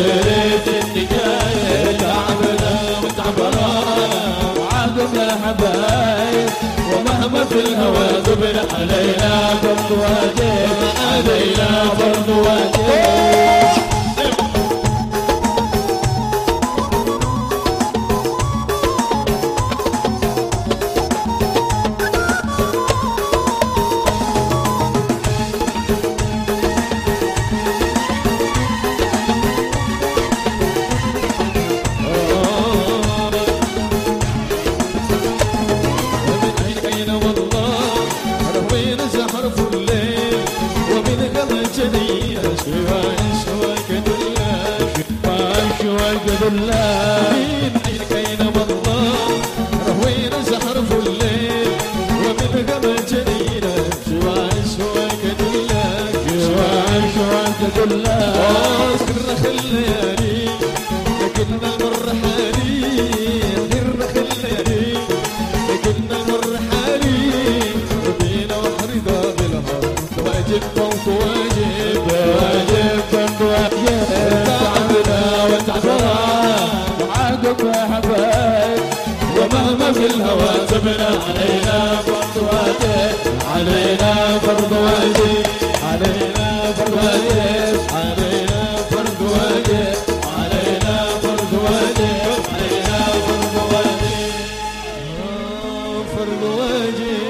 بريد النجاية تعبنا وتعبنا وعادنا الحبايب ومهما في الهوى ذبنا علينا فرض واجب علينا فرض واجب من عينكين والله روينا زهر في الليل ومن قبل جنينا شوي شوي كدلك شوي شوي كدلك سر خلياني لكن المر حالي سر خلياني لكن المر حالي ربينا وحريضة بالهر واجب فوق واجب واجب فوق واجب تعبنا وتعبنا ومهما في الهوى زبنا علينا فرض واجب علينا فرض واجب علينا فرض واجب علينا فرض واجب علينا فرض واجب علينا فرض واجب فرض واجب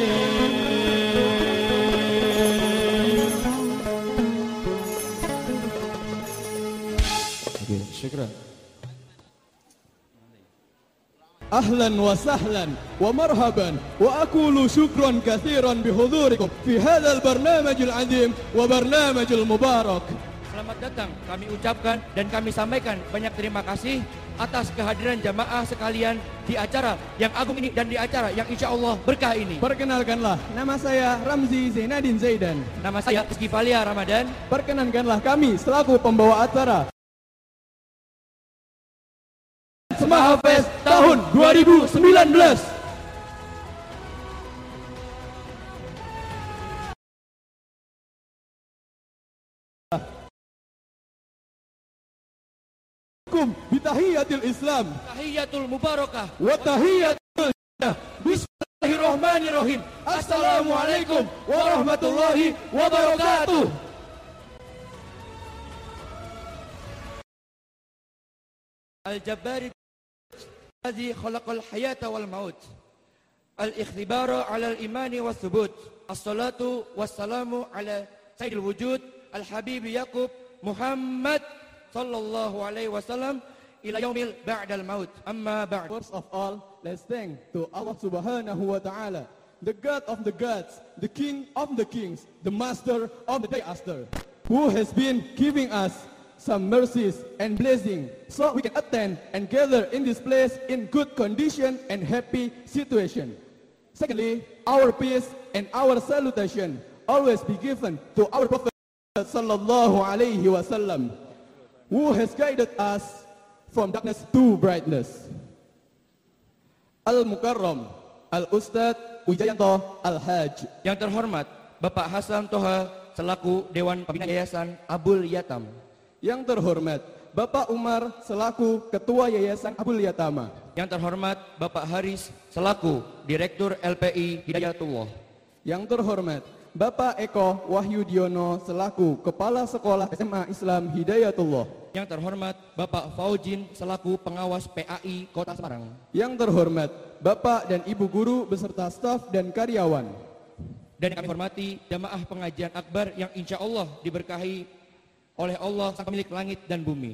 شكرا أهلا وسهلا ومرحبا وأقول شكرا كثيرا بحضوركم في هذا البرنامج العظيم وبرنامج المبارك. Selamat datang, kami ucapkan dan kami sampaikan banyak terima kasih atas kehadiran jamaah sekalian di acara yang agung ini dan di acara yang insya Allah berkah ini. Perkenalkanlah, nama saya Ramzi Zainadin Zaidan. Nama saya Rizky Valia Ramadan. Perkenankanlah kami selaku pembawa acara Semaha Fest tahun 2019. Bitahiyatil Islam, Tahiyatul Mubarakah, wa tahiyatul Bismillahirrahmanirrahim. Assalamualaikum warahmatullahi wabarakatuh. Al-Jabbari الذي خلق الحياة والموت الاختبار على الإيمان والثبوت الصلاة والسلام على سيد الوجود الحبيب يعقوب محمد صلى الله عليه وسلم إلى يوم بعد الموت أما بعد. First of all, let's thank to Allah Subhanahu wa Ta'ala, the God of the gods, the King of the kings, the Master of the Master, who has been giving us some mercies and blessing so we can attend and gather in this place in good condition and happy situation. Secondly, our peace and our salutation always be given to our Prophet sallallahu alaihi wasallam, who has guided us from darkness to brightness. Al-Mukarram Al-Ustadz Wijayanto Al-Haj. Yang terhormat Bapak Hasan Toha selaku Dewan Pembina Yayasan Abul Yatam. Yang terhormat Bapak Umar selaku Ketua Yayasan Abul Yatama. Yang terhormat Bapak Haris selaku Direktur LPI Hidayatullah. Yang terhormat Bapak Eko Wahyudiono selaku Kepala Sekolah SMA Islam Hidayatullah. Yang terhormat Bapak Faujin selaku Pengawas PAI Kota Semarang. Yang terhormat Bapak dan Ibu Guru beserta staf dan karyawan. Dan kami hormati jamaah pengajian akbar yang insya Allah diberkahi oleh Allah sang pemilik langit dan bumi.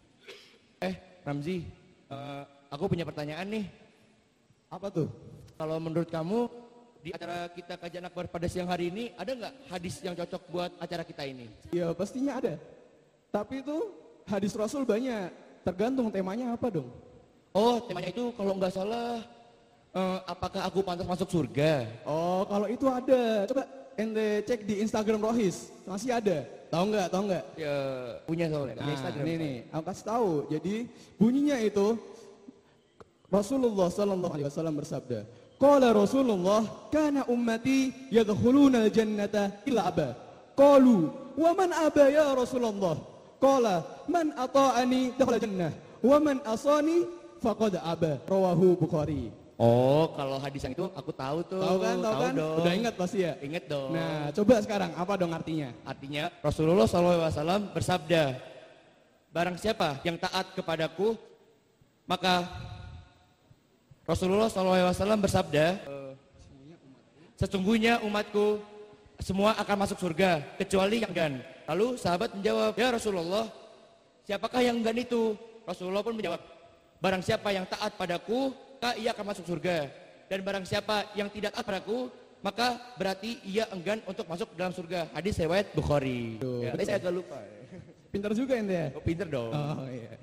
Ramzi, aku punya pertanyaan nih. Apa tuh? Kalau menurut kamu di acara kita kajian akbar pada siang hari ini ada nggak hadis yang cocok buat acara kita ini? Ya pastinya ada. Tapi itu hadis Rasul banyak. Tergantung temanya apa dong? Oh, temanya itu kalau nggak salah, apakah aku pantas masuk surga? Oh, kalau itu ada. Coba ente cek di Instagram Rohis, masih ada. Tahu nggak? Tahu nggak? Ya, punya soalnya. Nah, Instagram. Nih, aku kasih tahu. Jadi bunyinya itu Rasulullah Sallallahu Alaihi Wasallam bersabda, Qala Rasulullah, kana ummati yadkhuluna al-jannata illa aba. Qalu, wa man aba ya Rasulullah? qala man ata'ani dakhala jannah wa man asani faqad aba. Rawahu Bukhari. Oh, kalau hadis yang itu aku tahu tuh. Tahu kan? Dong. Udah ingat pasti ya? Ingat dong. Nah, coba sekarang apa dong artinya? Artinya Rasulullah SAW bersabda, barang siapa yang taat kepadaku, maka Rasulullah SAW bersabda, sesungguhnya umatku semua akan masuk surga kecuali yang enggan. Lalu sahabat menjawab, ya Rasulullah, siapakah yang enggan itu? Rasulullah pun menjawab, barang siapa yang taat padaku, maka ia akan masuk surga. Dan barang siapa yang tidak taat padaku, maka berarti ia enggan untuk masuk dalam surga. Hadis riwayat Bukhari. Ya, saya agak lupa. Pintar juga ente ya? Oh, pinter dong. Oh iya.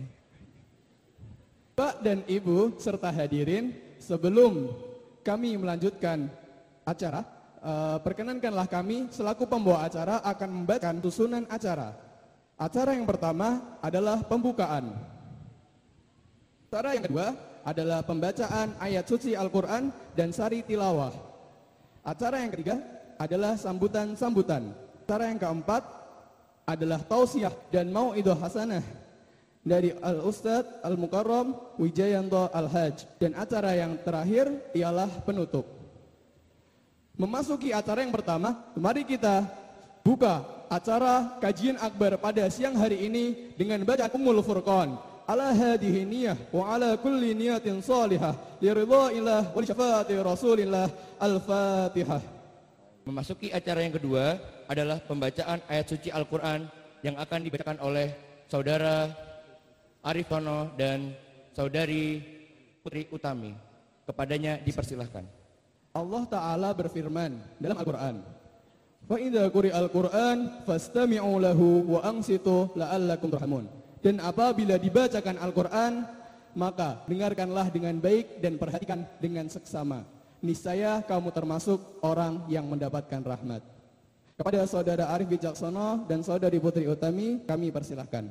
Pak dan Ibu serta hadirin, sebelum kami melanjutkan acara, perkenankanlah kami selaku pembawa acara akan membacakan susunan acara. Acara yang pertama adalah pembukaan. Acara yang kedua adalah pembacaan ayat suci Al-Quran dan sari tilawah. Acara yang ketiga adalah sambutan-sambutan. Acara yang keempat adalah tausiah dan mau'idhah hasanah dari Al-Ustadz Al-Mukarram Wijayanto Al-Hajj. Dan acara yang terakhir ialah penutup. Memasuki acara yang pertama, mari kita buka acara kajian akbar pada siang hari ini dengan bacaan Ummul Furqan. Ala hadihi niyah wa ala kulli niyatin salihah liridha'illah wa li syafaati Rasulillah. Al-Fatihah. Memasuki acara yang kedua adalah pembacaan ayat suci Al-Quran yang akan dibacakan oleh Saudara Arif Tono dan Saudari Putri Utami. Kepadanya dipersilahkan. Allah Ta'ala berfirman dalam Al-Quran, fa idza quri'al Qur'an fastami'u lahu wa ansitu la'allakum turhamun. Dan apabila dibacakan Al-Quran, maka dengarkanlah dengan baik dan perhatikan dengan seksama. Niscaya kamu termasuk orang yang mendapatkan rahmat. Kepada Saudara Arif Wijaksono dan Saudari Putri Utami, kami persilahkan.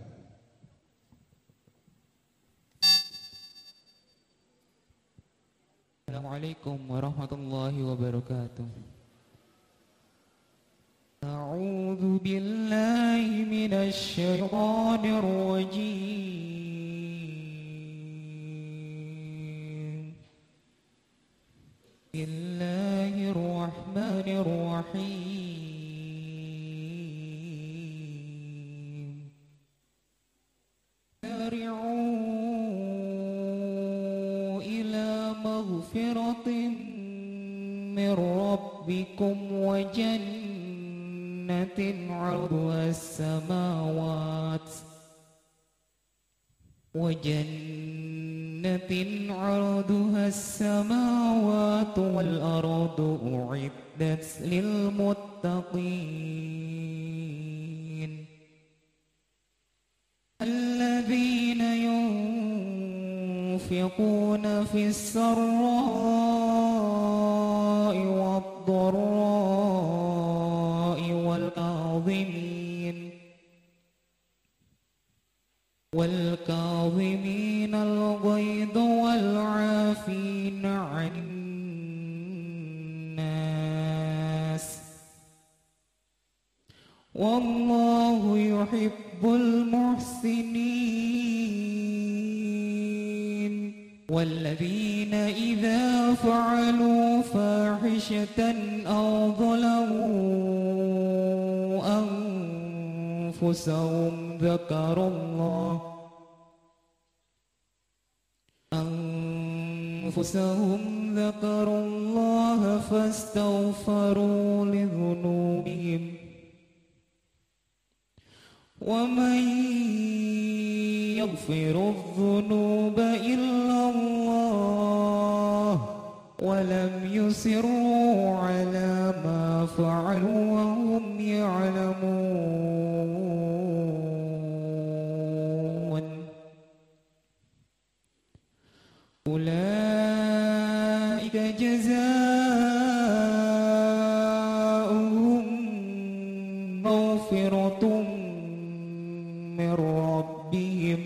Assalamualaikum warahmatullahi wabarakatuh. A'udzu billahi minasy syaithanir rajim. Bismillahirrahmanirrahim. Sari'u ila maghfiratin min rabbikum wa jannatin 'arduha as-samawat wal ardu u'iddat lil muttaqin alladzina yunfiquna fis sarra'i wad dharra'i wal كاظمين الغيظ والعافين عن الناس والله يحب المحسنين والذين إذا فعلوا فاحشة أو ظلموا أنفسهم ذكروا الله فاستغفروا لذنوبهم ومن يغفر الذنوب إلا الله ولم يصروا على ما فعلوا وهم يعلمون أولئك جزاؤهم مغفرة من ربهم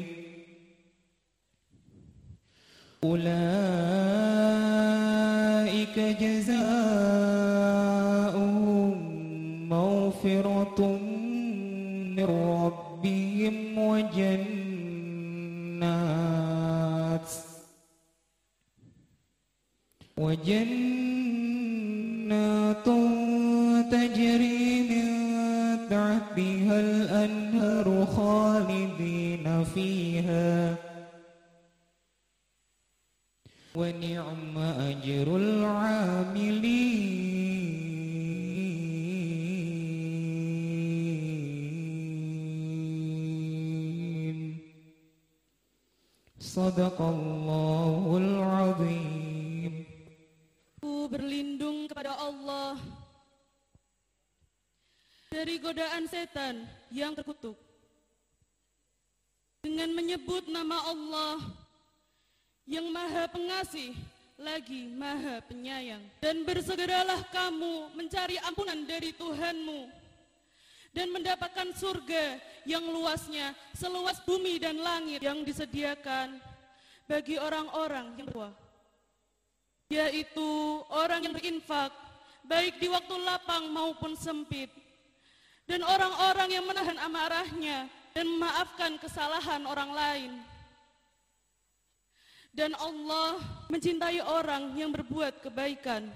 أولئك جزاؤهم مغفرة من ربهم برهم وجنات تجري من تحتها الأنهار خالدين فيها ونعم أجر العاملين Sadaqallahul azim. Aku berlindung kepada Allah dari godaan setan yang terkutuk dengan menyebut nama Allah yang Maha Pengasih lagi Maha Penyayang. Dan bersegeralah kamu mencari ampunan dari Tuhanmu dan mendapatkan surga yang luasnya seluas bumi dan langit yang disediakan bagi orang-orang yang bertakwa, yaitu orang yang berinfak baik di waktu lapang maupun sempit, dan orang-orang yang menahan amarahnya dan memaafkan kesalahan orang lain. Dan Allah mencintai orang yang berbuat kebaikan,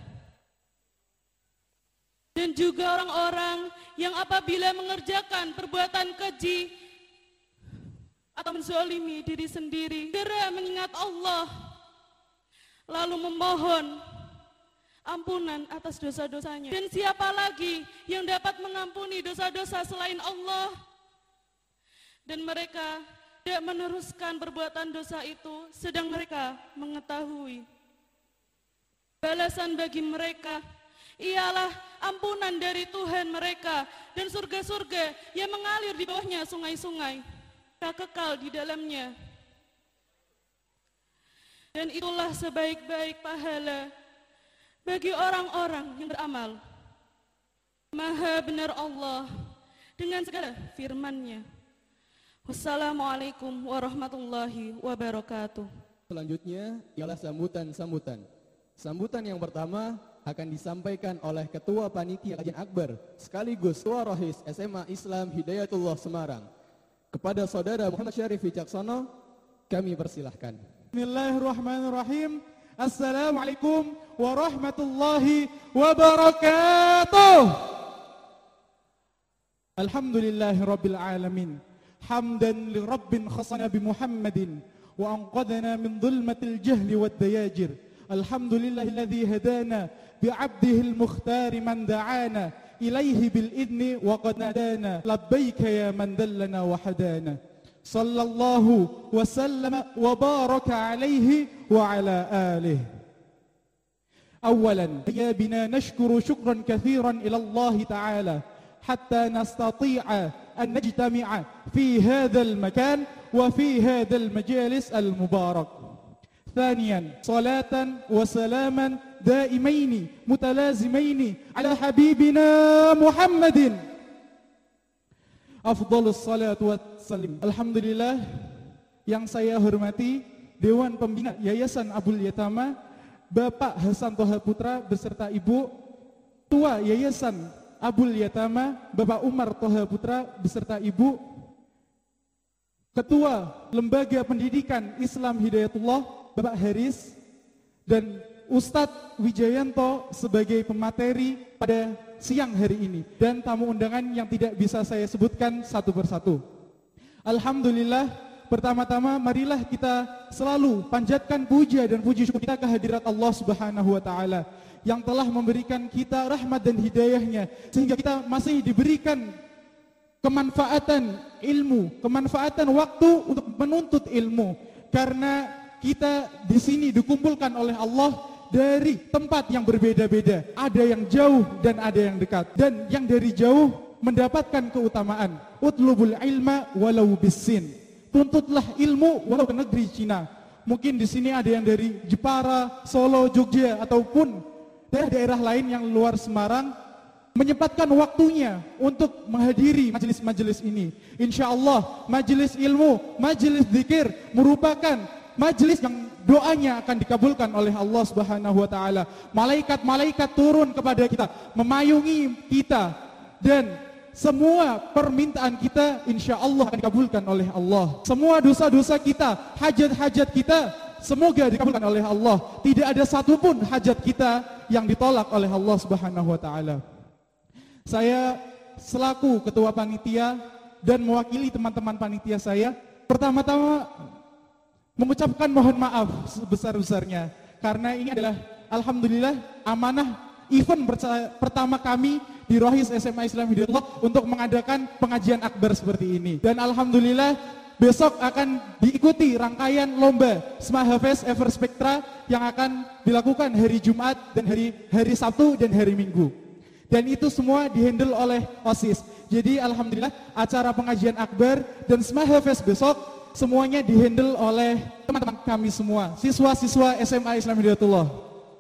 dan juga orang-orang yang apabila mengerjakan perbuatan keji atau menzalimi diri sendiri, segera mengingat Allah lalu memohon ampunan atas dosa-dosanya. Dan siapa lagi yang dapat mengampuni dosa-dosa selain Allah? Dan mereka tidak meneruskan perbuatan dosa itu sedang mereka mengetahui balasan bagi mereka ialah ampunan dari Tuhan mereka dan surga-surga yang mengalir di bawahnya sungai-sungai, kekal di dalamnya. Dan itulah sebaik-baik pahala bagi orang-orang yang beramal. Maha benar Allah dengan segala firman-Nya. Wassalamualaikum warahmatullahi wabarakatuh. Selanjutnya ialah sambutan-sambutan. Sambutan yang pertama akan disampaikan oleh Ketua Panitia Kajian Akbar sekaligus Ketua Rohis SMA Islam Hidayatullah Semarang. Kepada Saudara Muhammad Syarif Wicaksono, kami persilahkan. Bismillahirrahmanirrahim. Assalamualaikum warahmatullahi wabarakatuh. Alhamdulillahirabbil alamin. Hamdan li rabbin khasana bi Muhammadin wa anqadana min dhulmatil jahli wad dayajir. Alhamdulillahilladzi hadana bi 'abdihil mukhtar man da'ana ilaihi bil idni wa qad nadana labbaika ya man dallana wa hadana. Sallallahu wa sallama wa baraka alaihi wa ala alihi. Awalan ya bina nashkuru syukran kathiran ila Allah Ta'ala hatta nastati'a an najtami'a fi hadzal makan wa fi hadzal majalis al mubarak. ثانيا صلاة وسلاما دائمين متلازمين على حبيبنا محمد أفضل الصلاة والسلام. Alhamdulillah, yang saya hormati Dewan Pembina Yayasan Abul Yatama, Bapak Hasan Toha Putra beserta Ibu, Ketua Yayasan Abul Yatama Bapak Umar Toha Putra beserta Ibu, Ketua Lembaga Pendidikan Islam Hidayatullah Bapak Haris, dan Ustadz Wijayanto sebagai pemateri pada siang hari ini, dan tamu undangan yang tidak bisa saya sebutkan satu persatu. Alhamdulillah, pertama-tama marilah kita selalu panjatkan puja dan puji syukur kita kehadirat Allah Subhanahu wa Ta'ala yang telah memberikan kita rahmat dan hidayahnya sehingga kita masih diberikan kemanfaatan ilmu, kemanfaatan waktu untuk menuntut ilmu, karena kita di sini dikumpulkan oleh Allah dari tempat yang berbeda-beda. Ada yang jauh dan ada yang dekat. Dan yang dari jauh mendapatkan keutamaan. Utlubul ilma walau bisin. Tuntutlah ilmu walau ke negeri Cina. Mungkin di sini ada yang dari Jepara, Solo, Jogja, ataupun daerah-daerah lain yang luar Semarang, menyempatkan waktunya untuk menghadiri majelis-majelis ini. Insya Allah majelis ilmu, majelis zikir merupakan majelis yang doanya akan dikabulkan oleh Allah Subhanahu wa Ta'ala. Malaikat-malaikat turun kepada kita, memayungi kita, dan semua permintaan kita insya Allah akan dikabulkan oleh Allah. Semua dosa-dosa kita, hajat-hajat kita, semoga dikabulkan oleh Allah. Tidak ada satupun hajat kita yang ditolak oleh Allah Subhanahu wa taala. Saya selaku ketua panitia dan mewakili teman-teman panitia saya, pertama-tama mengucapkan mohon maaf sebesar-besarnya karena ini adalah alhamdulillah amanah event pertama kami di Rohis SMA Islam Hidayatullah untuk mengadakan pengajian akbar seperti ini. Dan alhamdulillah besok akan diikuti rangkaian lomba Smahafes Ever Spectra yang akan dilakukan hari Jumat dan hari Sabtu dan hari Minggu. Dan itu semua dihandle oleh OSIS. Jadi alhamdulillah acara pengajian akbar dan Smahafes besok semuanya dihandle oleh teman-teman kami semua, siswa-siswa SMA Islam Hidayatullah.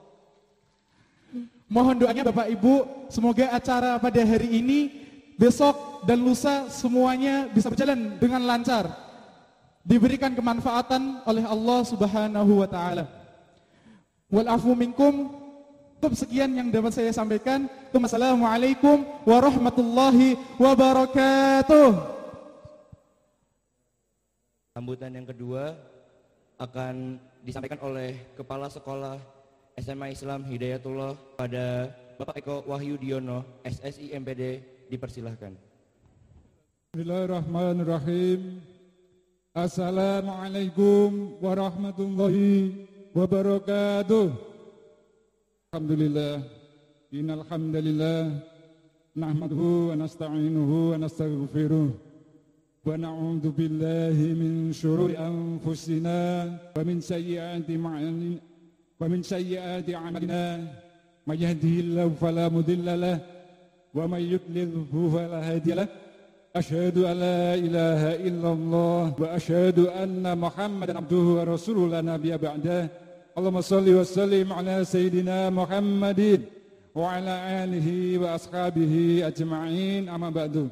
Mohon doanya Bapak Ibu, semoga acara pada hari ini, besok dan lusa semuanya bisa berjalan dengan lancar. Diberikan kemanfaatan oleh Allah Subhanahu wa taala. Wal afu minkum. Cukup sekian yang dapat saya sampaikan. Wassalamualaikum warahmatullahi wabarakatuh. Sambutan yang kedua akan disampaikan oleh Kepala Sekolah SMA Islam Hidayatullah pada Bapak Eko Wahyudiono, SSI MPD, dipersilahkan. Bismillahirrahmanirrahim. Assalamualaikum warahmatullahi wabarakatuh. Alhamdulillah. Innal hamdalillah nahmaduhu wa nasta'inuhu wa nastaghfiruh. Wa na'udzu billahi min syururi anfusina wa min sayyiati a'malina. May yahdihillahu fala mudilla lahu wa may yudlilhu fala hadiya lahu. Asyhadu an la ilaha illallah wa asyhadu anna Muhammadan abduhu wa rasuluhu la nabiyya ba'dah. Allahumma shalli wa sallim ala sayyidina Muhammadin wa ala alihi wa ashabihi ajma'in, amma ba'du.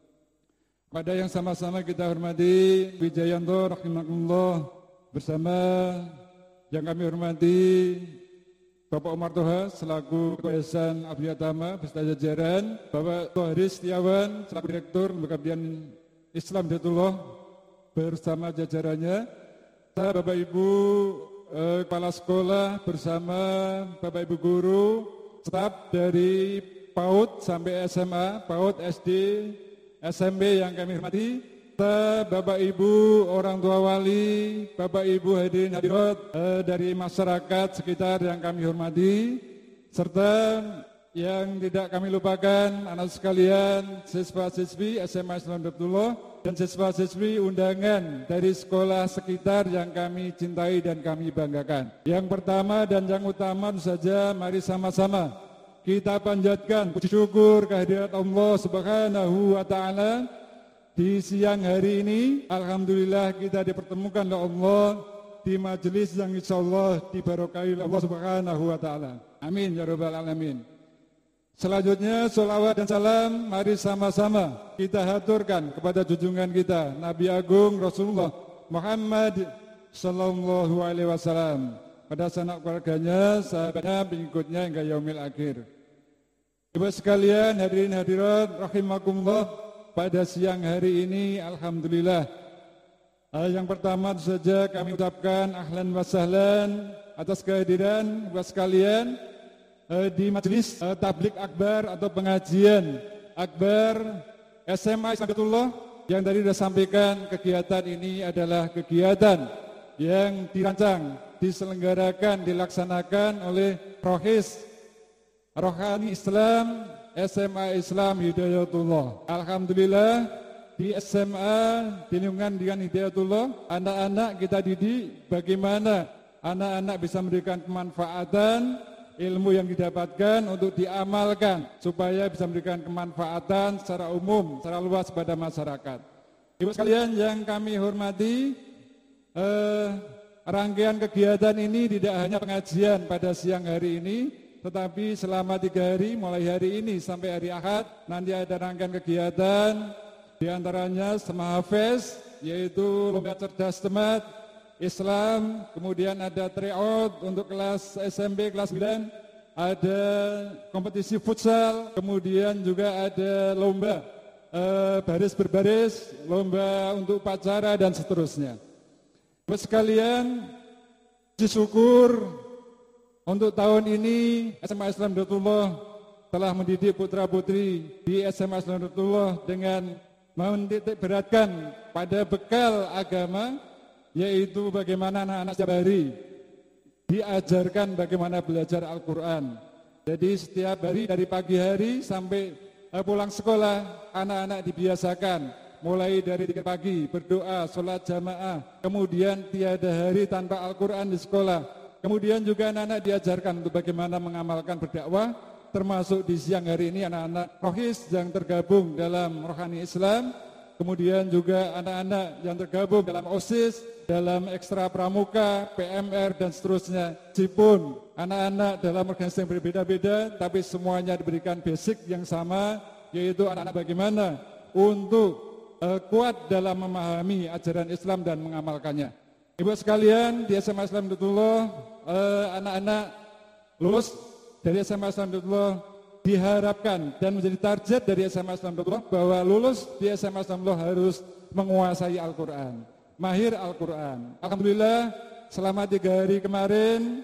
Pada yang sama-sama kita hormati Wijayanto rahimakumullah bersama yang kami hormati Bapak Umar Toha selaku Ketua Yayasan Abdiyatama beserta jajaran, Bapak Toharis Setiawan selaku Direktur Lembaga Pendidikan Islam Hidayatullah bersama jajarannya, Bapak Ibu Kepala Sekolah bersama Bapak Ibu Guru, staf dari PAUD sampai SMA, PAUD SD, SMP yang kami hormati, Bapak Ibu orang tua wali, Bapak Ibu hadirin hadirat dari masyarakat sekitar yang kami hormati, serta yang tidak kami lupakan anak sekalian, siswa-siswi SMA Islam Hidayatullah dan siswa-siswi undangan dari sekolah sekitar yang kami cintai dan kami banggakan. Yang pertama dan yang utama saja, mari sama-sama kita panjatkan puji syukur kehadirat Allah Subhanahu wa taala. Di siang hari ini, alhamdulillah kita dipertemukan oleh Allah di majelis yang insyaallah diberkahi oleh Allah Subhanahu wa taala. Amin ya rabbal alamin. Selanjutnya sholawat dan salam mari sama-sama kita haturkan kepada junjungan kita Nabi Agung Rasulullah Muhammad sallallahu alaihi wasallam, pada sanak keluarganya, sahabatnya, pengikutnya hingga yaumil akhir. Ibu sekalian, hadirin hadirat rahimakumullah, pada siang hari ini alhamdulillah yang pertama saja kami ucapkan ahlan wa sahlan atas kehadiran Ibu sekalian di majelis tablik akbar atau pengajian akbar SMA Islam Hidayatullah. Yang tadi sudah sampaikan, kegiatan ini adalah kegiatan yang dirancang, diselenggarakan, dilaksanakan oleh Rohis Rohani Islam SMA Islam Hidayatullah. Alhamdulillah di SMA di lingkungan dengan Hidayatullah, anak-anak kita didik bagaimana anak-anak bisa memberikan kemanfaatan ilmu yang didapatkan untuk diamalkan supaya bisa memberikan kemanfaatan secara umum, secara luas pada masyarakat. Ibu sekalian yang kami hormati, rangkaian kegiatan ini tidak hanya pengajian pada siang hari ini, tetapi selama 3 hari, mulai hari ini sampai hari Ahad, nanti ada rangkaian kegiatan, diantaranya Smahafes, yaitu lomba cerdas cermat Islam, kemudian ada tryout untuk kelas SMP, kelas 9, ada kompetisi futsal, kemudian juga ada lomba baris berbaris, lomba untuk upacara dan seterusnya. Bapak sekalian, puji syukur untuk tahun ini SMA Islam Hidayatullah telah mendidik putra-putri di SMA Islam Hidayatullah dengan menitik beratkan pada bekal agama, yaitu bagaimana anak-anak setiap hari diajarkan bagaimana belajar Al-Quran. Jadi setiap hari dari pagi hari sampai pulang sekolah, anak-anak dibiasakan mulai dari 3 pagi berdoa, sholat jamaah, kemudian tiada hari tanpa Al-Quran di sekolah. Kemudian juga anak-anak diajarkan untuk bagaimana mengamalkan berdakwah, termasuk di siang hari ini anak-anak rohis yang tergabung dalam rohani Islam, kemudian juga anak-anak yang tergabung dalam OSIS, dalam ekstra pramuka, PMR dan seterusnya. Meskipun anak-anak dalam organisasi yang berbeda-beda, tapi semuanya diberikan basic yang sama, yaitu anak-anak bagaimana untuk kuat dalam memahami ajaran Islam dan mengamalkannya. Ibu sekalian, di SMA Islam Hidayatullah, anak-anak lulus dari SMA Islam Hidayatullah diharapkan dan menjadi target dari SMA Islam Hidayatullah bahwa lulus di SMA Islam Hidayatullah harus menguasai Al-Quran, mahir Al-Quran. Alhamdulillah, selama 3 hari kemarin,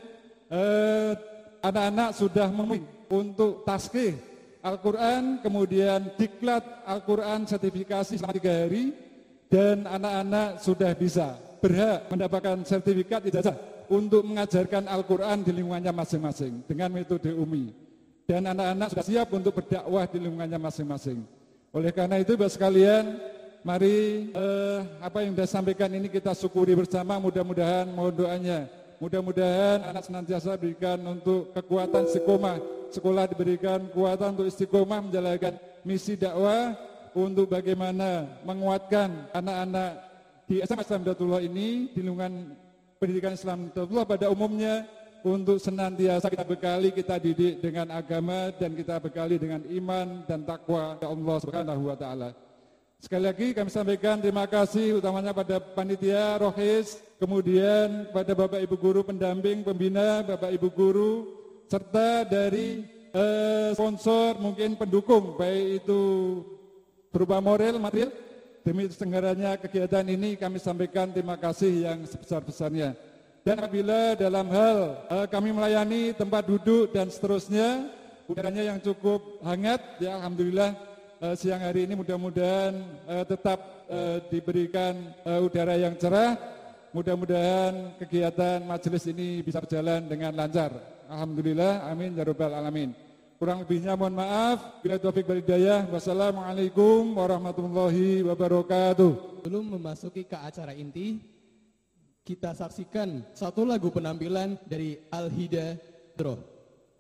anak-anak sudah memilih untuk taskih Al-Quran, kemudian diklat Al-Quran sertifikasi selama 3 hari, dan anak-anak sudah bisa berhak mendapatkan sertifikat ijazah untuk mengajarkan Al-Quran di lingkungannya masing-masing dengan metode UMI. Dan anak-anak sudah siap untuk berdakwah di lingkungannya masing-masing. Oleh karena itu, Bapak sekalian, mari apa yang sudah sampaikan ini kita syukuri bersama, mudah-mudahan mohon doanya. Mudah-mudahan anak senantiasa diberikan untuk kekuatan istiqomah, sekolah diberikan kekuatan untuk istiqomah menjalankan misi dakwah untuk bagaimana menguatkan anak-anak di SMA Islam Hidayatullah ini di lingkungan pendidikan Islam Hidayatullah pada umumnya, untuk senantiasa kita bekali, kita didik dengan agama dan kita bekali dengan iman dan takwa kepada Allah Subhanahu wa taala. Sekali lagi kami sampaikan terima kasih utamanya pada panitia Rohis, kemudian pada Bapak Ibu Guru pendamping, pembina, Bapak Ibu Guru, serta dari sponsor mungkin pendukung, baik itu berupa moral, material. Demi terselenggaranya kegiatan ini kami sampaikan terima kasih yang sebesar-besarnya. Dan apabila dalam hal kami melayani tempat duduk dan seterusnya, udaranya yang cukup hangat, ya Alhamdulillah, siang hari ini mudah-mudahan tetap diberikan udara yang cerah. Mudah-mudahan kegiatan majelis ini bisa berjalan dengan lancar. Alhamdulillah, amin ya rabbal alamin. Kurang lebihnya mohon maaf. Bila taufik wal hidayah. Wassalamualaikum warahmatullahi wabarakatuh. Sebelum memasuki ke acara inti, kita saksikan satu lagu penampilan dari Al-Hidayah.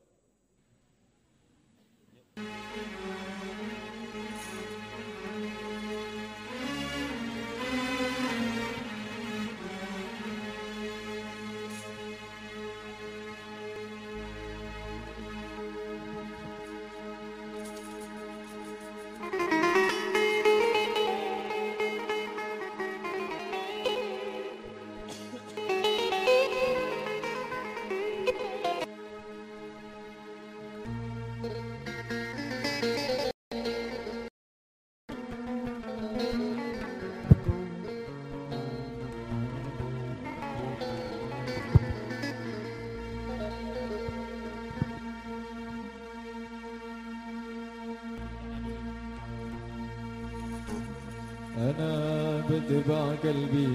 أنا بتبع قلبي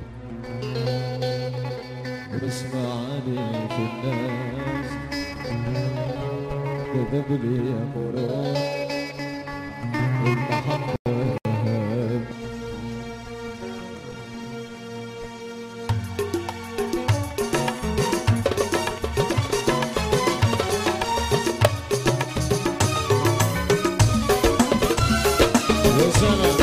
وبسمع عليه في الناس كذب لي أمره والمحبة إرهاب يا سلام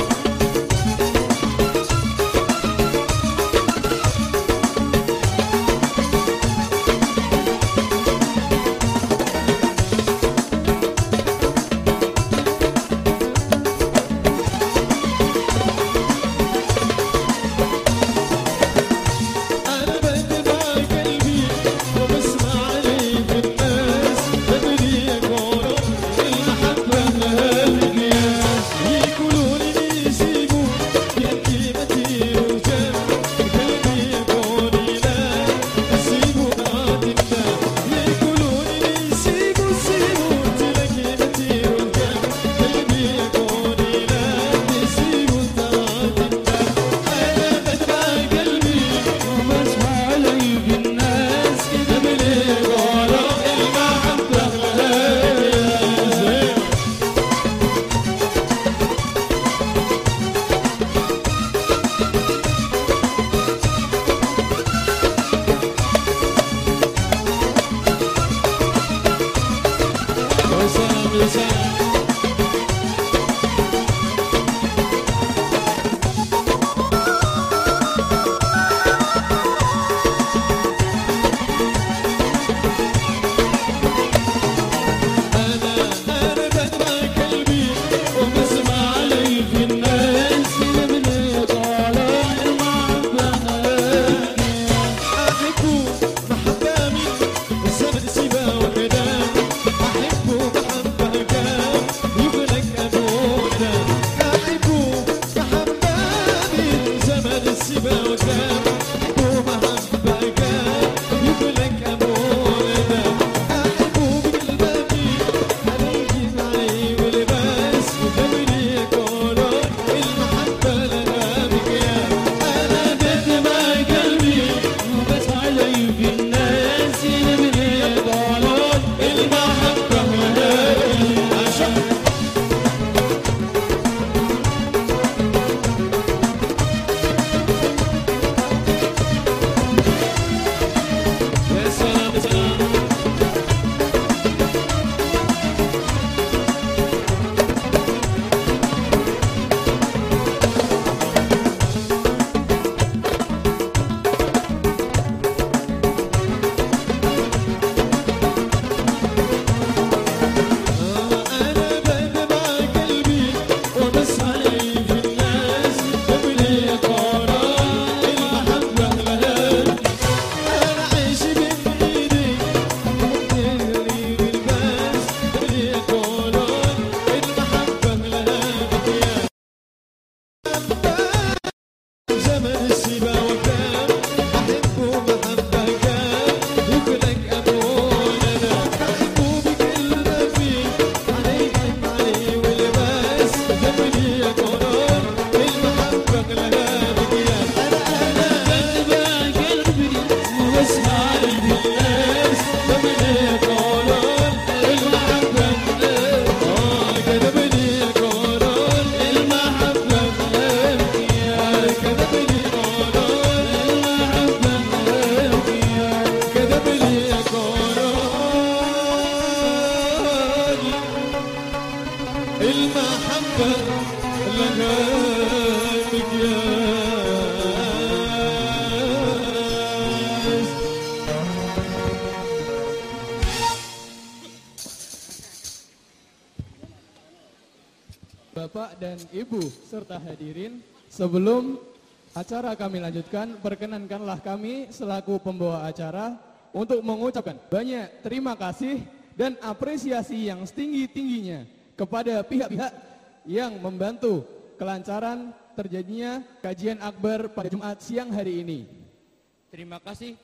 Bapak dan Ibu serta hadirin, sebelum acara kami lanjutkan, perkenankanlah kami selaku pembawa acara untuk mengucapkan banyak terima kasih dan apresiasi yang setinggi-tingginya kepada pihak-pihak yang membantu kelancaran terjadinya kajian akbar pada Jumat siang hari ini. Terima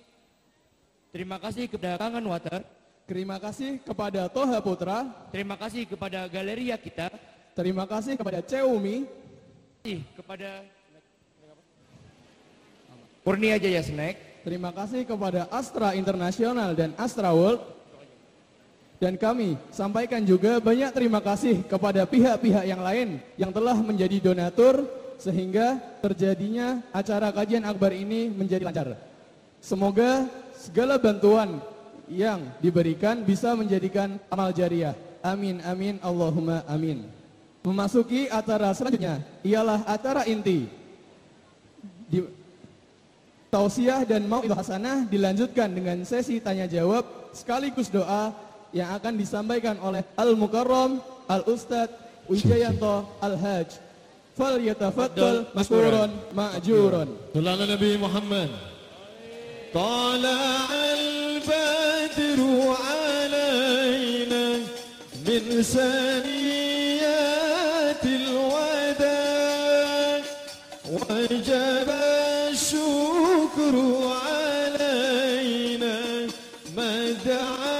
kasih kepada Kangen Water. Terima kasih kepada Toha Putra. Terima kasih kepada Galeria kita. Terima kasih kepada Ceumi. Kepada Kurnia Jaya Snack. Terima kasih kepada Astra International dan Astra World. Dan kami sampaikan juga banyak terima kasih kepada pihak-pihak yang lain yang telah menjadi donatur sehingga terjadinya acara kajian akbar ini menjadi lancar. Semoga segala bantuan yang diberikan bisa menjadikan amal jariah. Amin, amin, Allahumma amin. Memasuki acara selanjutnya ialah acara inti. Tausiah dan mau'idhah hasanah dilanjutkan dengan sesi tanya jawab sekaligus doa yang akan disampaikan oleh Al-Mukarram Al-Ustadz Wijayanto Al-Hajj. Fal yatafaddal mashkuran ma'juran. Sallallahu Nabi Muhammad. Tala'al badru alaina min saniyatil wada' wajaba syukru alaina mad'a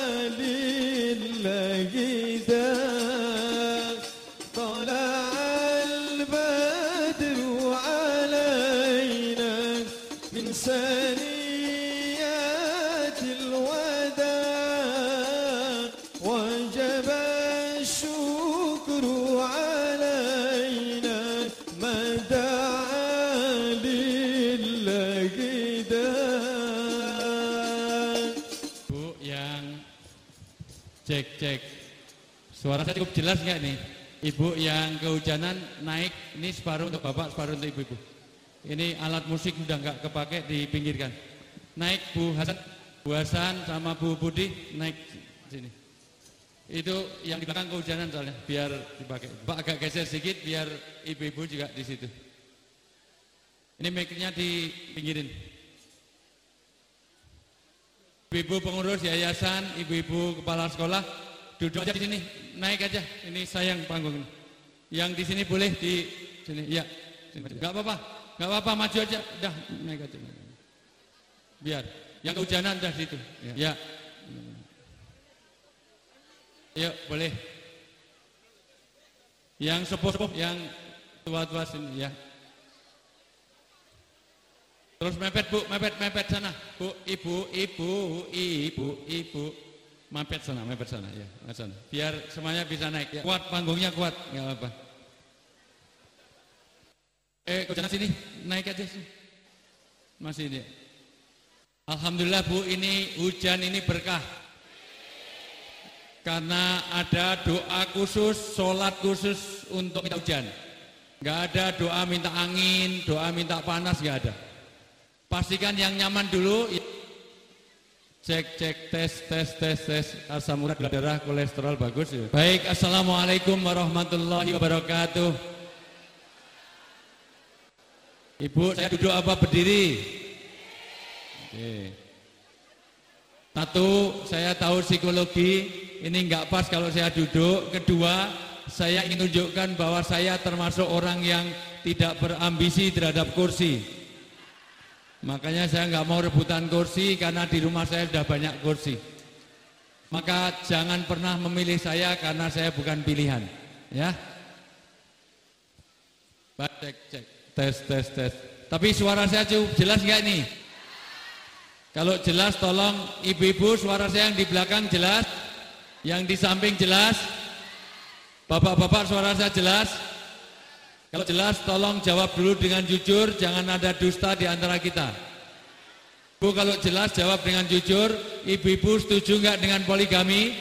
lillahi da' tala'al badru alaina min saniyatil Cek. Suara saya cukup jelas nggak nih? Ibu yang kehujanan naik, ini separuh untuk bapak, separuh untuk ibu-ibu. Ini alat musik sudah nggak kepake, dipinggirkan. Naik Bu Hasan sama Bu Budi, naik sini. Itu yang di belakang kehujanan soalnya, biar dipakai. Pak agak geser sedikit, biar ibu-ibu juga di situ. Ini mic-nya dipinggirin. Ibu-ibu pengurus yayasan, ibu-ibu kepala sekolah, duduk aja di sini, naik aja. Ini sayang panggung ini. Yang di sini boleh di sini, ya. Enggak apa-apa. Nggak apa-apa, maju aja. Udah, naik aja. Biar. Yang kehujanan udah situ. Ya. Yuk, boleh. Yang sepuh-sepuh, yang tua-tua sini, ya. Terus mepet Bu, mepet sana. Bu, ibu. Mepet sana, ya. Sana. Biar semuanya bisa naik. Ya. Kuat, panggungnya kuat, nggak apa-apa. Kehujanan sini, naik aja sini. Masih ini. Alhamdulillah Bu, ini hujan ini berkah. Karena ada doa khusus, sholat khusus untuk minta hujan. Nggak ada doa minta angin, doa minta panas, nggak ada. Pastikan yang nyaman dulu. Cek, tes. Asam urat, gula darah, kolesterol bagus. Ya. Baik, assalamualaikum warahmatullahi wabarakatuh. Ibu, saya duduk apa berdiri? Oke. Satu, saya tahu psikologi, ini nggak pas kalau saya duduk. Kedua, saya ingin tunjukkan bahwa saya termasuk orang yang tidak berambisi terhadap kursi. Makanya saya nggak mau rebutan kursi karena di rumah saya sudah banyak kursi. Maka jangan pernah memilih saya karena saya bukan pilihan. Ya. Cek. Tes. Tapi suara saya cukup jelas nggak nih? Kalau jelas tolong ibu-ibu, suara saya yang di belakang jelas, yang di samping jelas, bapak-bapak suara saya jelas. Kalau jelas tolong jawab dulu dengan jujur, jangan ada dusta di antara kita. Bu, kalau jelas jawab dengan jujur. Ibu-ibu setuju nggak dengan poligami?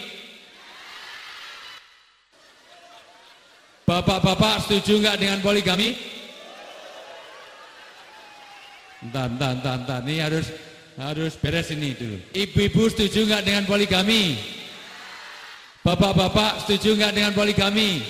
Bapak-bapak setuju nggak dengan poligami? Entar, ini harus beres ini dulu. Ibu-ibu setuju nggak dengan poligami? Bapak-bapak setuju nggak dengan poligami?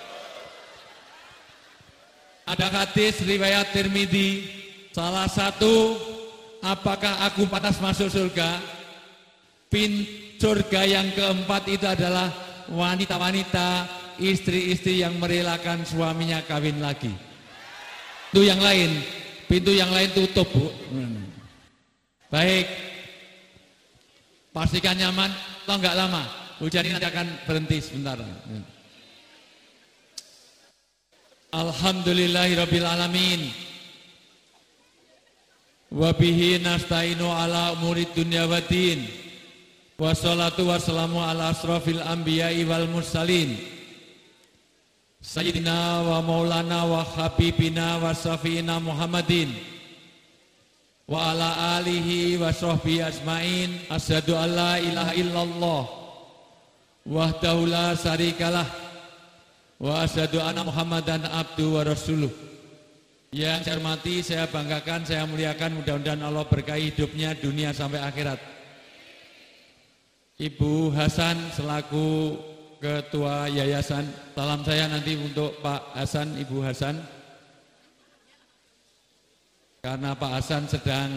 Ada hadis riwayat Tirmidzi, salah satu, apakah aku pantas masuk surga? Pintu surga yang keempat itu adalah wanita-wanita, istri-istri yang merelakan suaminya kawin lagi. Pintu yang lain tutup, Bu. Baik, pastikan nyaman, toh nggak lama, hujan ini akan berhenti sebentar. Alhamdulillahirabbil alamin. Wa bihi nasta'inu ala umurid dunya waddin. Wassalatu wassalamu ala asrofil anbiya'i wal mursalin. Sayyidina wa maulana wa habibina wa syafi'ina Muhammadin wa ala alihi wa sahbihi asma'in. Asyhadu an la ilaha illallah wahdahu la syarikalah wa asyhadu anna Muhammadan abdu wa rasuluh. Yang saya hormati, saya banggakan, saya muliakan, mudah-mudahan Allah berkahi hidupnya dunia sampai akhirat. Ibu Hasan selaku Ketua Yayasan, salam saya nanti untuk Pak Hasan, Ibu Hasan. Karena Pak Hasan sedang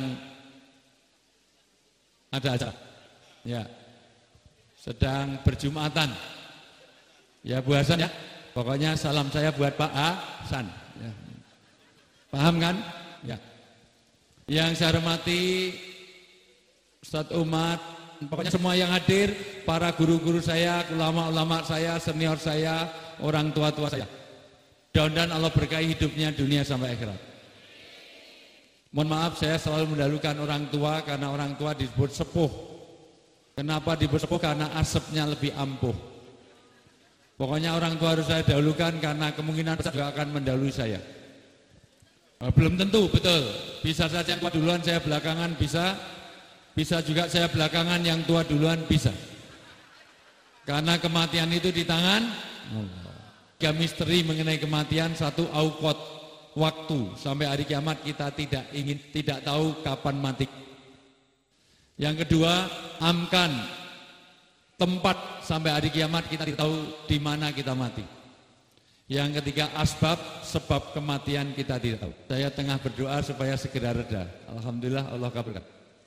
ada acara, ya, sedang berjumatan. Ya Bu Hasan ya, pokoknya salam saya buat Pak Hasan. Ya. Paham kan? Ya. Yang saya hormati Ustadz Umat, pokoknya semua yang hadir, para guru-guru saya, ulama-ulama saya, senior saya, orang tua-tua saya. Mudah-mudahan Allah berkahi hidupnya dunia sampai akhirat. Mohon maaf, saya selalu mendahulukan orang tua karena orang tua disebut sepuh. Kenapa disebut sepuh? Karena asapnya lebih ampuh. Pokoknya orang tua harus saya dahulukan karena kemungkinan juga akan mendahului saya. Belum tentu, betul. Bisa saja yang tua duluan, saya belakangan, bisa. Bisa juga saya belakangan, yang tua duluan, bisa. Karena kematian itu di tangan Allah. Tiga misteri mengenai kematian. Satu, auqat, waktu. Sampai hari kiamat kita tidak tahu kapan mati. Yang kedua, amkan, tempat. Sampai hari kiamat kita tidak tahu di mana kita mati. Yang ketiga, asbab, sebab kematian kita tidak tahu. Saya tengah berdoa supaya segera reda. Alhamdulillah Allah kabulkan.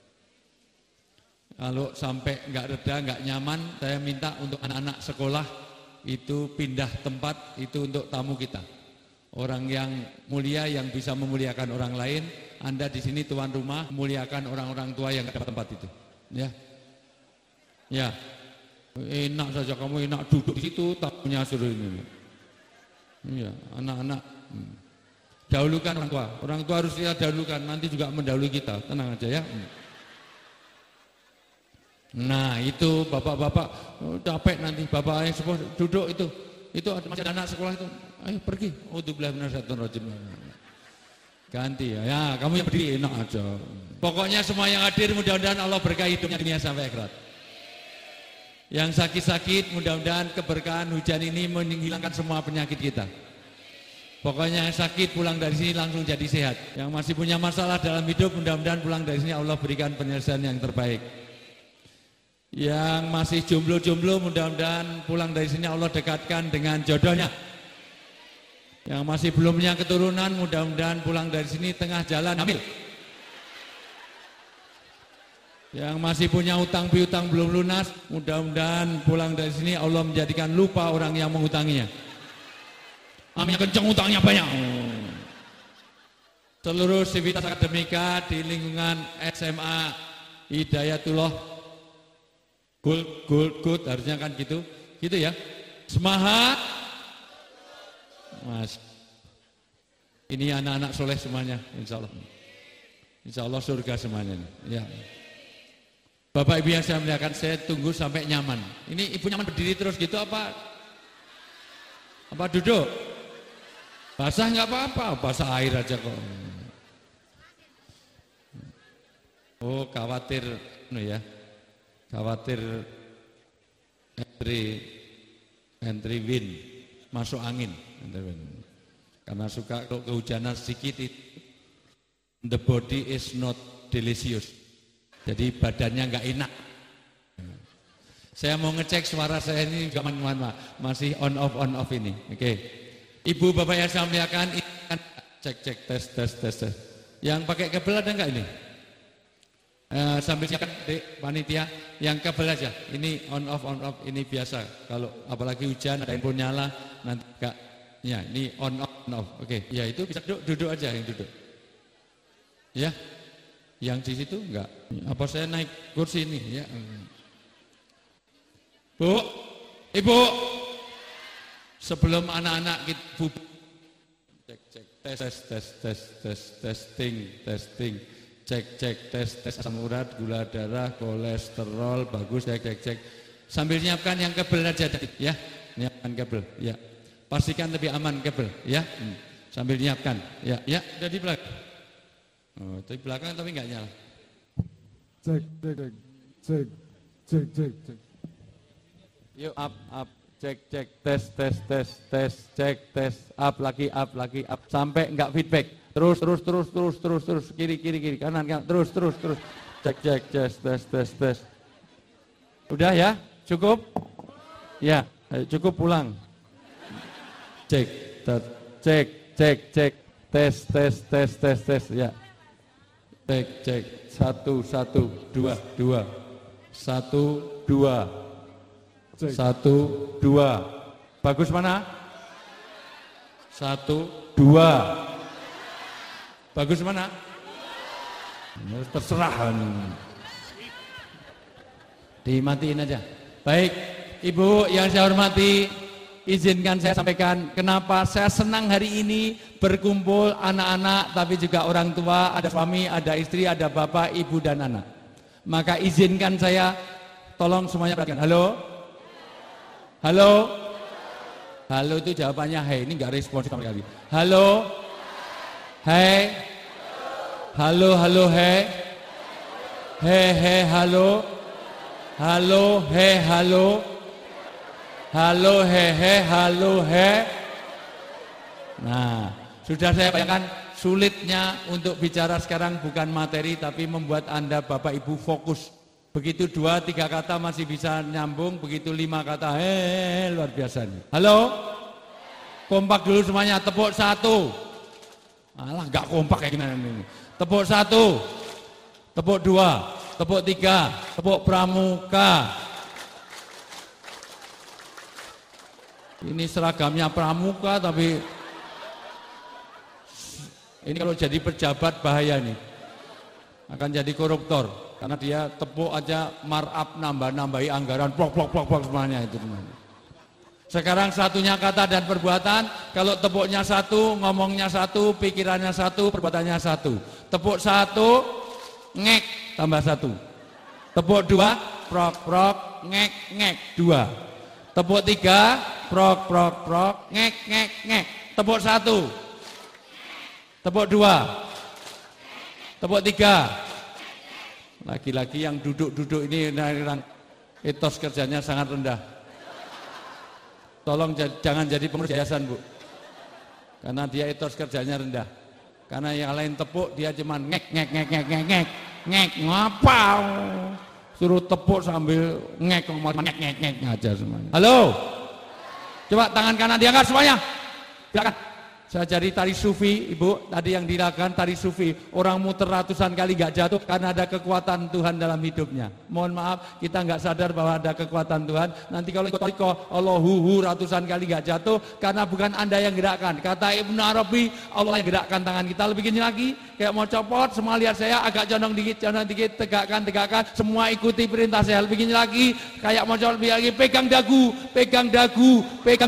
Kalau sampai nggak reda, nggak nyaman, saya minta untuk anak-anak sekolah itu pindah tempat, itu untuk tamu kita. Orang yang mulia yang bisa memuliakan orang lain. Anda di sini tuan rumah, muliakan orang-orang tua yang dapat tempat itu. Ya. Ya. Enak saja kamu enak duduk di situ, tamunya suruh ini. Iya, anak-anak. Dahulukan orang tua. Orang tua harus kita dahulukan, nanti juga mendahului kita. Tenang aja ya. Nah, itu bapak-bapak capek nanti bapak yang sepuh duduk itu. Itu masih ada anak sekolah itu. Ayo pergi. Auzubillahi minasyaitonir rajim. Ganti ya. Ya, kamu yang berdiri enak aja. Pokoknya semua yang hadir mudah-mudahan Allah berkahi hidupnya dunia sampai akhirat. Yang sakit-sakit mudah-mudahan keberkahan hujan ini menghilangkan semua penyakit kita. Pokoknya yang sakit pulang dari sini langsung jadi sehat. Yang masih punya masalah dalam hidup mudah-mudahan pulang dari sini Allah berikan penyelesaian yang terbaik. Yang masih jomblo-jomblo mudah-mudahan pulang dari sini Allah dekatkan dengan jodohnya. Yang masih belum punya keturunan mudah-mudahan pulang dari sini tengah jalan hamil. Yang masih punya utang piutang belum lunas mudah-mudahan pulang dari sini Allah menjadikan lupa orang yang mengutanginya. Amin, kenceng utangnya banyak. Seluruh sivitas akademika di lingkungan SMA Hidayatullah good harusnya kan gitu ya. Semangat. Mas, ini anak-anak soleh semuanya, insya Allah surga semuanya. Ya. Bapak Ibu yang saya muliakan, saya tunggu sampai nyaman. Ini ibu nyaman berdiri terus gitu apa duduk? Basah nggak apa-apa, basah air aja kok. Oh khawatir, khawatir entry wind, masuk angin. Karena suka kalau kehujanan sedikit, the body is not delicious. Jadi badannya nggak enak. Saya mau ngecek suara saya ini juga masih on off ini. Oke. Ibu bapak yang saya muliakan, cek tes. Yang pakai kabel ada nggak ini? Sambil siapkan dek panitia yang kabel aja. Ini on off ini biasa. Kalau apalagi hujan ada handphone nyala nanti enggak. Ya, ini on off. Oke. Ya itu bisa duduk aja yang duduk. Ya. Yang di situ enggak. Apa saya naik kursi ini ya. Bu, Ibu. Sebelum anak-anak kita testing. Cek tes asam urat, gula darah, kolesterol bagus, cek. Sambil nyiapkan yang kabel aja ya. Nyiapkan kabel ya. Pastikan lebih aman kabel ya. Sambil nyiapkan ya udah di belakang. Oh, di belakang tapi enggak nyala. Cek. Yuk up. Cek tes up lagi sampai enggak feedback. Terus kiri kanan terus cek tes. Udah ya? Cukup? Ya, cukup pulang. Cek tes ya. Cek 1 2 1 2 bagus mana? 1 2 bagus mana? Terserah dimatiin aja. Baik Ibu yang saya hormati, izinkan saya sampaikan kenapa saya senang hari ini berkumpul anak-anak tapi juga orang tua, ada suami, ada istri, ada bapak, ibu dan anak. Maka izinkan saya, tolong semuanya perhatikan. Halo itu jawabannya hey, ini enggak respons sama sekali. Halo hey, halo hey, halo hey. Nah, sudah saya bayangkan sulitnya untuk bicara sekarang bukan materi tapi membuat Anda Bapak Ibu fokus. Begitu 2-3 kata masih bisa nyambung, begitu 5 kata luar biasa nih. Halo? Kompak dulu semuanya, tepuk 1. Alah enggak kompak kayak gimana ini. Tepuk 1. Tepuk 2, tepuk 3, tepuk pramuka. Ini seragamnya pramuka tapi Ini kalau jadi pejabat bahaya nih. Akan jadi koruptor. Karena dia tepuk aja markup nambah-nambahi anggaran. Plok semuanya itu. Sekarang satunya kata dan perbuatan. Kalau tepuknya satu, ngomongnya satu, pikirannya satu, perbuatannya satu. Tepuk satu, ngek, tambah satu. Tepuk dua, prok, ngek, dua. Tepuk tiga, prok, ngek. Tepuk satu. Tepuk dua. Tepuk tiga. Laki-laki yang duduk-duduk ini etos kerjanya sangat rendah. Tolong jangan jadi pengurus yayasan, Bu. Karena dia etos kerjanya rendah. Karena yang lain tepuk, dia cuma ngek, ngapa? Suruh tepuk sambil ngek aja semuanya. Halo? Coba tangan kanan diangkat semuanya. Silakan. Saya jadi tari sufi, Ibu, tadi yang dilakukan tari sufi. Orang muter ratusan kali gak jatuh karena ada kekuatan Tuhan dalam hidupnya. Mohon maaf, kita gak sadar bahwa ada kekuatan Tuhan. Nanti kalau ikut toriko, Allahu ratusan kali gak jatuh karena bukan Anda yang gerakkan. Kata Ibnu Arabi, Allah yang gerakkan tangan kita. Lebih gini lagi, kayak mau copot, semua lihat saya agak condong dikit, tegakkan. Semua ikuti perintah saya. Lebih gini lagi, kayak mau copot, lebih lagi, pegang dagu, pegang dagu,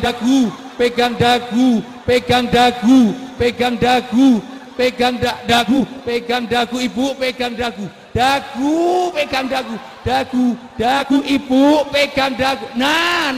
Ibu, pegang dagu, Ibu, pegang dagu. Nah,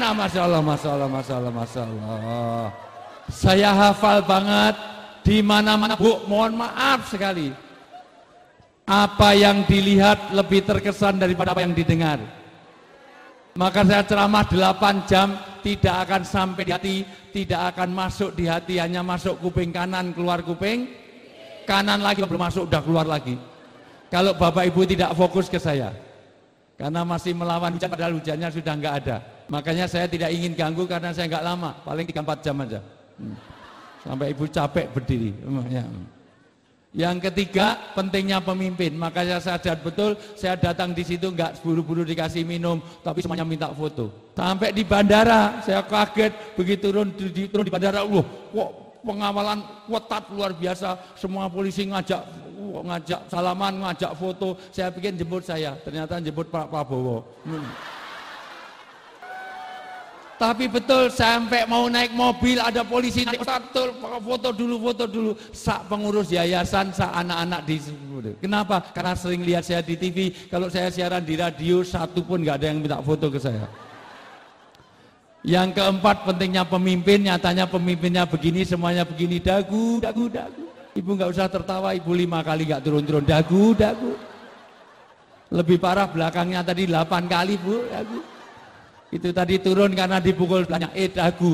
masalah. Saya hafal banget di mana-mana, Bu. Mohon maaf sekali. Apa yang dilihat lebih terkesan daripada apa yang didengar. Maka saya ceramah 8 jam, tidak akan sampai di hati, tidak akan masuk di hati, hanya masuk kuping kanan, keluar kuping kanan lagi, belum masuk, udah keluar lagi. Kalau Bapak Ibu tidak fokus ke saya, karena masih melawan hujan, padahal hujannya sudah nggak ada. Makanya saya tidak ingin ganggu karena saya nggak lama, paling 3-4 jam aja. Sampai Ibu capek berdiri. Yang ketiga, pentingnya pemimpin. Makanya saya sadar betul, saya datang di situ nggak buru-buru dikasih minum, tapi semuanya minta foto. Sampai di bandara, saya kaget begitu turun di bandara, kok pengawalan ketat luar biasa. Semua polisi ngajak salaman, ngajak foto. Saya pikir jemput saya, ternyata jemput Pak Prabowo. Tapi betul, sampai mau naik mobil ada polisi naik, foto dulu. Sak pengurus yayasan, sak anak-anak di situ. Kenapa? Karena sering lihat saya di TV. Kalau saya siaran di radio, satu pun nggak ada yang minta foto ke saya. Yang keempat, pentingnya pemimpin. Nyatanya pemimpinnya begini, semuanya begini, dagu. Ibu nggak usah tertawa, Ibu 5 kali nggak turun, dagu. Lebih parah belakangnya tadi 8 kali, Bu, dagu. Itu tadi turun karena dipukul banyak. Dagu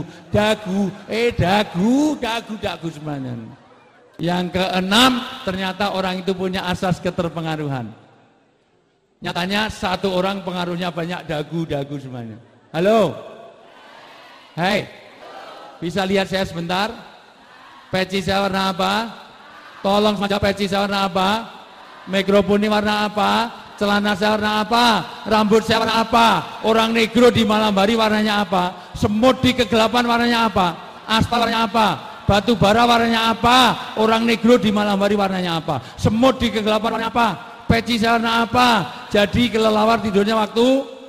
semuanya. Yang keenam, ternyata orang itu punya asas keterpengaruhan. Nyatanya satu orang pengaruhnya banyak, dagu semuanya. Halo? Hai, bisa lihat saya sebentar? Peci saya warna apa? Tolong saja peci saya warna apa? Mikrofon ini warna apa? Celana saya warna apa? Rambut saya warna apa? Orang negro di malam hari warnanya apa? Semut di kegelapan warnanya apa? Aspal warnanya apa? Batu bara warnanya apa? Orang negro di malam hari warnanya apa? Semut di kegelapan warnanya apa? Peci saya warna apa? Jadi kelelawar tidurnya waktu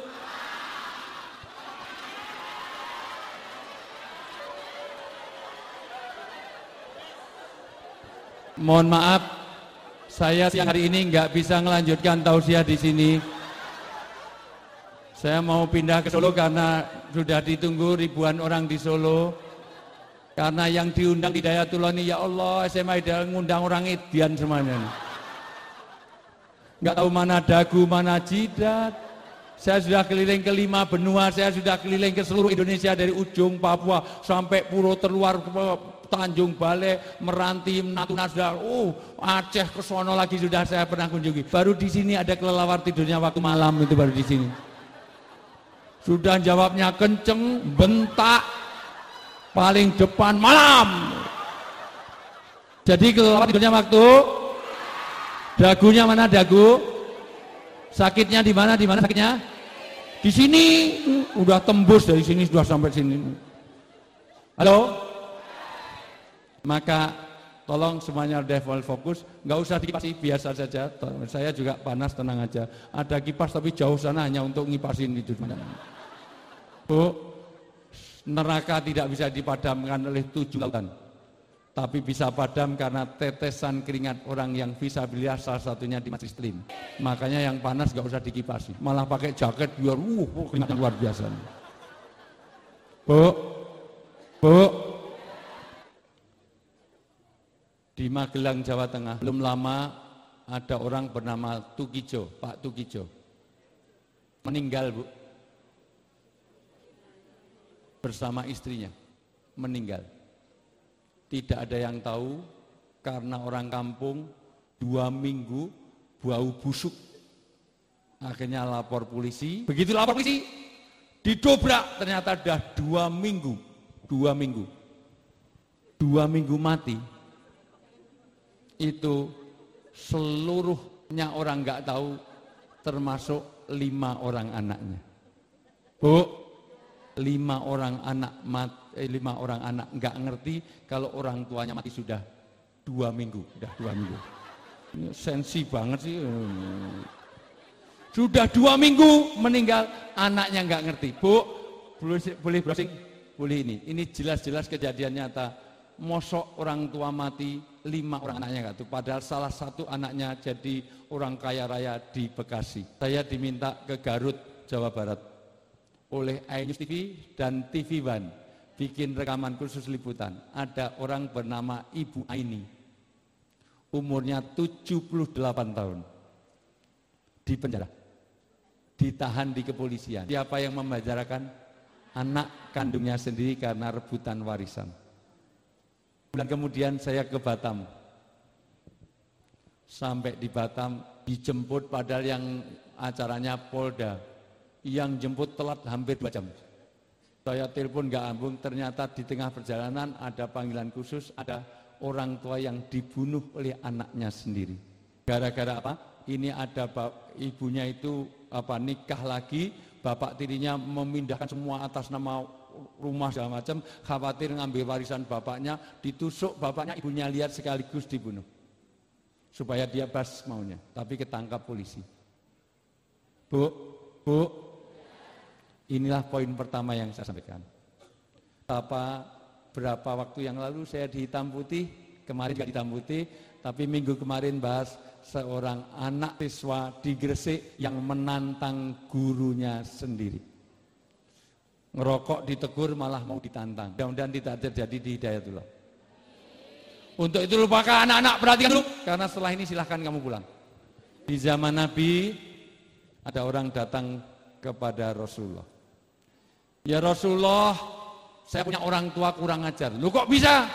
mohon maaf, saya siang hari ini nggak bisa melanjutkan tausiah di sini. Saya mau pindah ke Solo karena sudah ditunggu ribuan orang di Solo. Karena yang diundang di Hidayatullah ini, ya Allah, SMA Hidayatullah ngundang orang Edian semuanya. Nggak tahu mana dagu, mana jidat. Saya sudah keliling ke 5 benua, saya sudah keliling ke seluruh Indonesia dari ujung Papua sampai Puro terluar Tanjung Balai, Meranti, Natuna sudah, Aceh ke sono lagi sudah saya pernah kunjungi. Baru di sini ada kelelawar tidurnya waktu malam, itu baru di sini. Sudah jawabnya kenceng, bentak, paling depan malam. Jadi kelelawar tidurnya waktu dagunya mana dagu? Sakitnya di mana? Di mana sakitnya? Di sini. Udah tembus dari sini sudah sampai sini. Halo? Maka Tolong semuanya level fokus, nggak usah dikipasi, biasa saja. Saya juga panas, tenang aja. Ada kipas tapi jauh sana hanya untuk ngipasin itu. Bu, neraka tidak bisa dipadamkan oleh 7 lautan, tapi bisa padam karena tetesan keringat orang yang fisabilillah, salah satunya di majelis taklim. Makanya yang panas nggak usah dikipasi, malah pakai jaket biar keringatnya luar biasa. Bu, di Magelang, Jawa Tengah, belum lama ada orang bernama Tukijo, Pak Tukijo, meninggal, Bu, bersama istrinya, meninggal. Tidak ada yang tahu karena orang kampung 2 minggu bau busuk. Akhirnya lapor polisi. Begitu lapor polisi, didobrak, ternyata dah 2 minggu. 2 minggu mati. Itu seluruhnya orang nggak tahu, termasuk 5 orang anaknya. Bu, 5 orang anak nggak ngerti kalau orang tuanya mati sudah 2 minggu. Ini sensi banget sih. Sudah 2 minggu meninggal, anaknya nggak ngerti. Bu, boleh browsing, boleh ini. Ini jelas-jelas kejadian nyata. Mosok orang tua mati, 5 orang anaknya nggak tahu. Padahal salah satu anaknya jadi orang kaya raya di Bekasi. Saya diminta ke Garut, Jawa Barat, oleh iNews TV dan TV One bikin rekaman khusus liputan. Ada orang bernama Ibu Aini, umurnya 78 tahun, di penjara, ditahan di kepolisian. Siapa yang membicarakan? Anak kandungnya sendiri karena rebutan warisan. Bulan kemudian saya ke Batam. Sampai di Batam dijemput, padahal yang acaranya Polda, yang jemput telat hampir 2 jam. Saya telepon nggak ambung, ternyata di tengah perjalanan ada panggilan khusus, ada orang tua yang dibunuh oleh anaknya sendiri. Gara-gara apa? Ini ada ibunya itu nikah lagi, bapak tirinya memindahkan semua atas nama rumah segala macam, khawatir ngambil warisan bapaknya, ditusuk bapaknya, ibunya lihat sekaligus dibunuh. Supaya dia bebas maunya, tapi ketangkap polisi. Bu, inilah poin pertama yang saya sampaikan. Berapa waktu yang lalu saya di Hitam Putih, kemarin juga di Hitam Putih, tapi minggu kemarin bahas seorang anak siswa di Gresik yang menantang gurunya sendiri. Ngerokok ditegur malah mau ditantang. Mudah-mudahan tidak terjadi di Hidayatullah. Untuk itu lupakan anak-anak, perhatikan dulu, karena setelah ini silahkan kamu pulang. Di zaman Nabi ada orang datang kepada Rasulullah. Ya Rasulullah, saya punya orang tua kurang ajar. Lu kok bisa?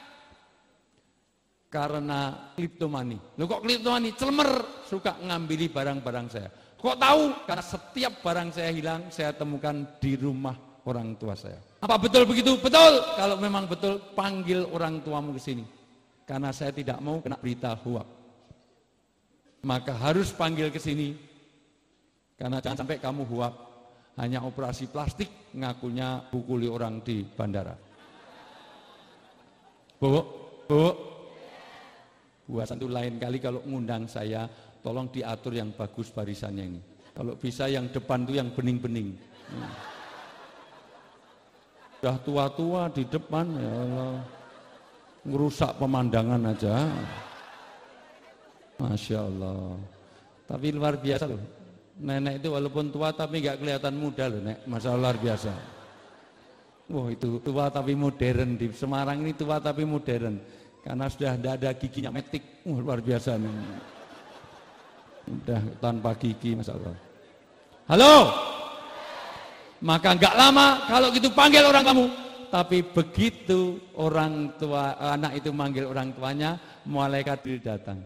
Karena kleptomani. Lu kok kleptomani? Celemer, suka ngambil barang-barang saya. Kok tahu? Karena setiap barang saya hilang, saya temukan di rumah orang tua saya. Apa betul begitu? Betul. Kalau memang betul, panggil orang tuamu ke sini. Karena saya tidak mau kena berita hoak. Maka harus panggil ke sini. Karena jangan sampai kamu hoak, hanya operasi plastik, ngakunya pukuli orang di bandara. Bu, buat satu lain kali kalau ngundang saya, tolong diatur yang bagus barisannya ini. Kalau bisa yang depan tuh yang bening-bening. Sudah tua-tua di depan, ya Allah, ngerusak pemandangan aja. Masya Allah. Tapi luar biasa loh. Nenek itu walaupun tua tapi nggak kelihatan muda loh, Nek. Masya Allah, luar biasa. Wah, itu tua tapi modern. Di Semarang ini tua tapi modern. Karena sudah tidak ada giginya metik. Luar biasa nih. Udah tanpa gigi, Masya Allah. Halo? Maka nggak lama kalau gitu panggil orang kamu. Tapi begitu orang tua, anak itu manggil orang tuanya, malaikat Jibril datang.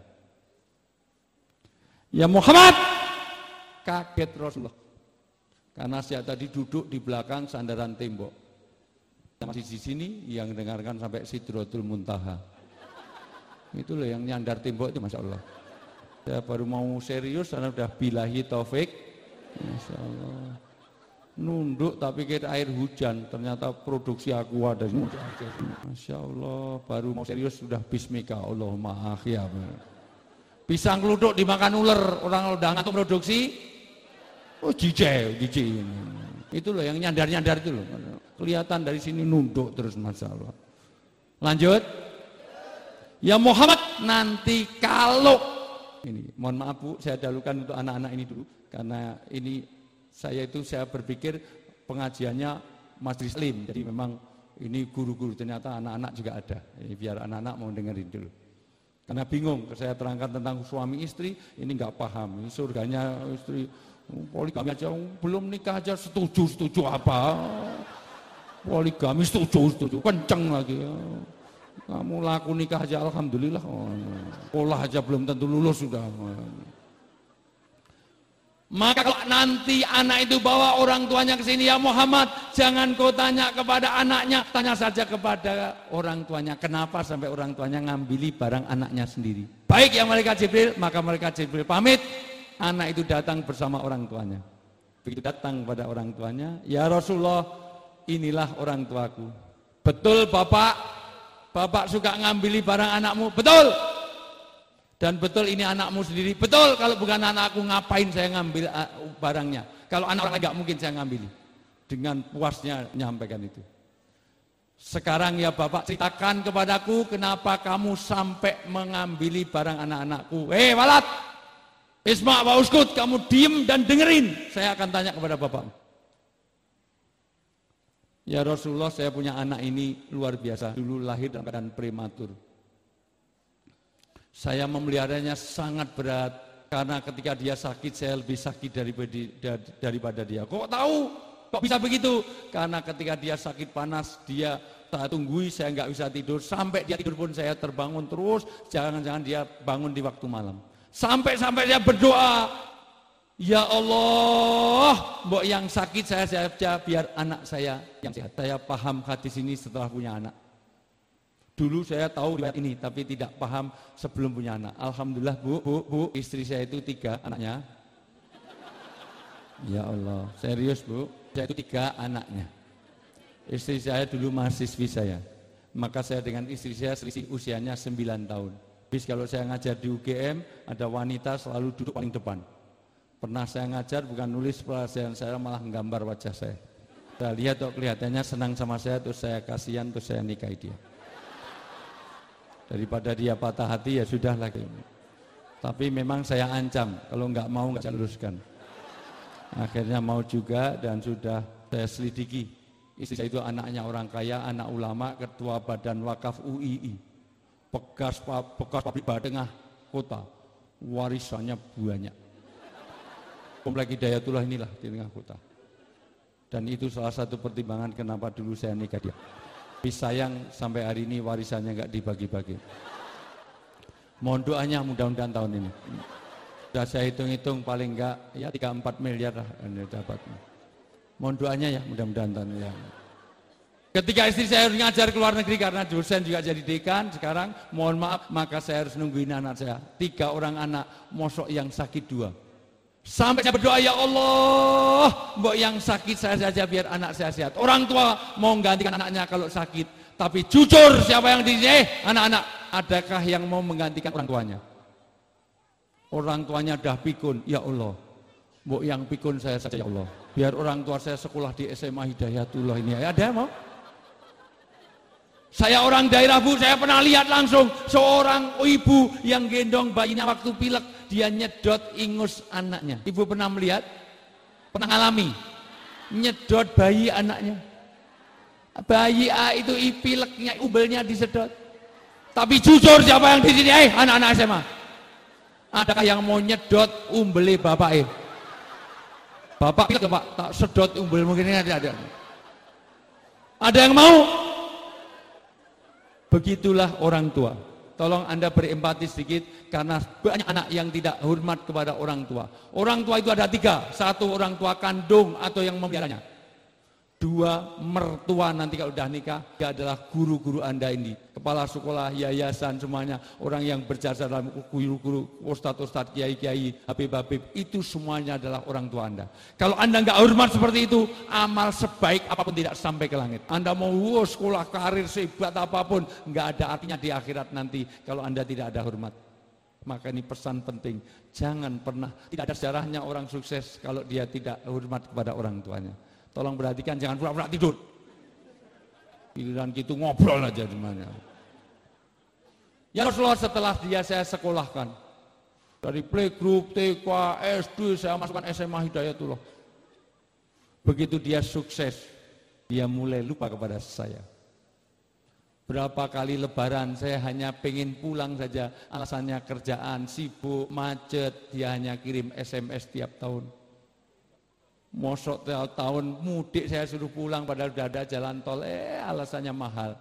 Ya Muhammad, kaget Rasulullah. Karena saya tadi duduk di belakang sandaran tembok. Masih di sini yang dengarkan sampai Sidratul Muntaha. Itu loh yang nyandar tembok itu, Masya Allah. Saya baru mau serius, karena udah bilahi taufik. Masya Allah. Nunduk tak pikir air hujan, ternyata produksi aqua dari Masya Allah, baru mau serius sudah bismika Allahumma akhya. Pisang keluduk dimakan ular, orang udah ngantuk produksi, oh jijik. Itu loh yang nyandar-nyandar itu loh. Kelihatan dari sini nunduk terus, Masya Allah. Lanjut. Ya Muhammad, nanti kalau ini, mohon maaf Bu, saya dahulukan untuk anak-anak ini dulu, karena ini saya berpikir pengajiannya Majelis Taklim, jadi memang ini guru-guru, ternyata anak-anak juga ada. Ini biar anak-anak mau dengerin dulu. Karena bingung, saya terangkan tentang suami istri, ini nggak paham. Ini surganya istri poligami aja, belum nikah aja setuju apa? Poligami setuju, kenceng lagi. Kamu laku nikah aja alhamdulillah. Sekolah aja belum tentu lulus sudah. Maka kalau nanti anak itu bawa orang tuanya ke sini, ya Muhammad, jangan kau tanya kepada anaknya, tanya saja kepada orang tuanya. Kenapa sampai orang tuanya ngambili barang anaknya sendiri? Baik ya malaikat Jibril, maka malaikat Jibril pamit. Anak itu datang bersama orang tuanya. Begitu datang pada orang tuanya, ya Rasulullah, inilah orang tuaku. Betul Bapak, Bapak suka ngambili barang anakmu, betul. Dan betul ini anakmu sendiri, betul. Kalau bukan anakku ngapain saya ngambil barangnya? Kalau anak orang nggak mungkin saya ngambil. Dengan puasnya menyampaikan itu. Sekarang ya Bapak ceritakan kepadaku kenapa kamu sampai mengambili barang anak-anakku. Walad, Isma' wa uskut, kamu diem dan dengerin. Saya akan tanya kepada Bapak. Ya Rasulullah, saya punya anak ini luar biasa. Dulu lahir dalam keadaan prematur. Saya memeliharanya sangat berat, karena ketika dia sakit, saya lebih sakit daripada dia. Kok tahu? Kok bisa begitu? Karena ketika dia sakit panas, dia tak tunggui, saya nggak bisa tidur. Sampai dia tidur pun saya terbangun terus, jangan-jangan dia bangun di waktu malam. Sampai dia berdoa, ya Allah, mbok yang sakit saya saja, biar anak saya yang sehat. Saya paham hadis ini setelah punya anak. Dulu saya tahu riwayat ini, tapi tidak paham sebelum punya anak. Alhamdulillah Bu, istri saya itu 3 anaknya. Ya Allah, serius Bu, saya itu 3 anaknya. Istri saya dulu mahasiswi saya. Maka saya dengan istri saya selisih usianya 9 tahun. Bis kalau saya ngajar di UGM, ada wanita selalu duduk paling depan. Pernah saya ngajar bukan nulis pelajaran, saya malah menggambar wajah saya. Saya lihat kok kelihatannya senang sama saya, terus saya kasihan, terus saya nikahi dia. Daripada dia patah hati ya sudah lagi. Tapi memang saya ancam, kalau nggak mau nggak saya luruskan. Akhirnya mau juga dan sudah saya selidiki. Istri saya itu anaknya orang kaya, anak ulama, ketua badan wakaf UII, bekas pabrik tengah kota, warisannya banyak. Komplek Hidayatullah inilah di tengah kota. Dan itu salah satu pertimbangan kenapa dulu saya nikah dia. Tapi sayang sampai hari ini warisannya nggak dibagi-bagi. Mohon doanya mudah-mudahan tahun ini. Sudah saya hitung-hitung paling enggak ya 3-4 miliar lah yang dapat. Mohon doanya ya mudah-mudahan tahun ini. Ketika istri saya harus ngajar ke luar negeri karena dosen juga jadi dekan, sekarang mohon maaf maka saya harus nungguin anak saya. 3 orang anak, mosok yang sakit 2. Sampai saya berdoa, ya Allah, mbok yang sakit saya saja biar anak saya sehat. Orang tua mau menggantikan anaknya kalau sakit, tapi jujur siapa yang anak-anak, adakah yang mau menggantikan orang tuanya? Orang tuanya dah pikun, ya Allah, mbok yang pikun saya saja ya Allah. Biar orang tua saya sekolah di SMA Hidayatullah ini. Ada yang mau? Saya orang daerah Bu, saya pernah lihat langsung seorang ibu yang gendong bayinya waktu pilek, dia nyedot ingus anaknya. Ibu pernah melihat? Pernah ngalami? Nyedot bayi anaknya. Bayi A itu pileknya, umbelnya disedot. Tapi jujur siapa yang di sini? Anak-anak SMA. Adakah yang mau nyedot umbele bapak? Bapak pilek Pak, tak sedot umbel mungkin ini ada. Ada yang mau? Begitulah orang tua. Tolong Anda berempati sedikit karena banyak anak yang tidak hormat kepada orang tua. Orang tua itu ada 3. 1 orang tua kandung atau yang memeliharanya. 2 Dua, mertua nanti kalau udah nikah, dia adalah guru-guru Anda ini, kepala sekolah, yayasan, semuanya, orang yang berjasa dalam guru-guru, ustadz-ustadz, kiai-kiai, habib-habib, itu semuanya adalah orang tua Anda. Kalau Anda nggak hormat seperti itu, amal sebaik apapun tidak sampai ke langit. Anda mau sekolah, karir, sehebat apapun, nggak ada artinya di akhirat nanti kalau Anda tidak ada hormat. Maka ini pesan penting, jangan pernah, tidak ada sejarahnya orang sukses kalau dia tidak hormat kepada orang tuanya. Tolong perhatikan, jangan pura-pura tidur. Giliran gitu ngobrol aja di mana. Ya Rasulullah, setelah dia saya sekolahkan, dari playgroup, TK, SD, saya masukkan SMA Hidayatullah. Begitu dia sukses, dia mulai lupa kepada saya. Berapa kali lebaran saya hanya pengen pulang saja, alasannya kerjaan, sibuk, macet, dia hanya kirim SMS tiap tahun. Mosok tiap tahun mudik saya suruh pulang padahal sudah ada jalan tol, alasannya mahal.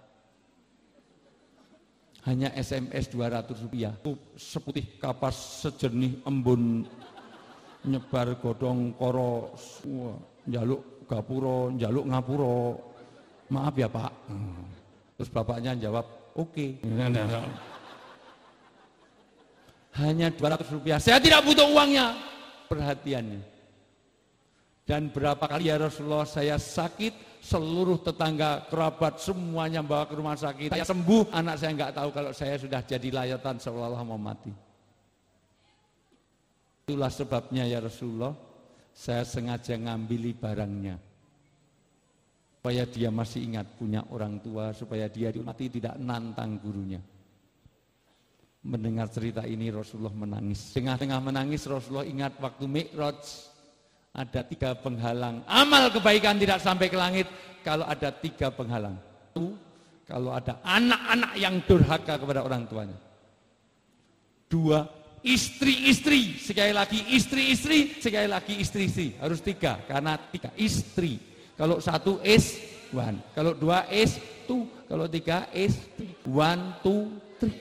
Hanya SMS 200 rupiah, seputih kapas sejernih embun, nyebar godong koro, njaluk gapuro, njaluk ngapuro, maaf ya Pak. Terus bapaknya jawab, oke. Hanya 200 rupiah, saya tidak butuh uangnya, perhatiannya. Dan berapa kali ya Rasulullah saya sakit, seluruh tetangga, kerabat, semuanya bawa ke rumah sakit. Saya sembuh, anak saya nggak tahu kalau saya sudah jadi layatan seolah-olah mau mati. Itulah sebabnya ya Rasulullah, saya sengaja ngambili barangnya. Supaya dia masih ingat punya orang tua, supaya dia mati tidak nantang gurunya. Mendengar cerita ini Rasulullah menangis. Tengah-tengah menangis Rasulullah ingat waktu Mi'raj. Ada 3 penghalang. Amal kebaikan tidak sampai ke langit kalau ada 3 penghalang. Kalau ada anak-anak yang durhaka kepada orang tuanya. 2, istri-istri. Sekali lagi istri-istri, sekali lagi istri-istri. Harus 3, karena 3 istri. Kalau 1 is 1, kalau 2 is 2, kalau 3 is 1, 2,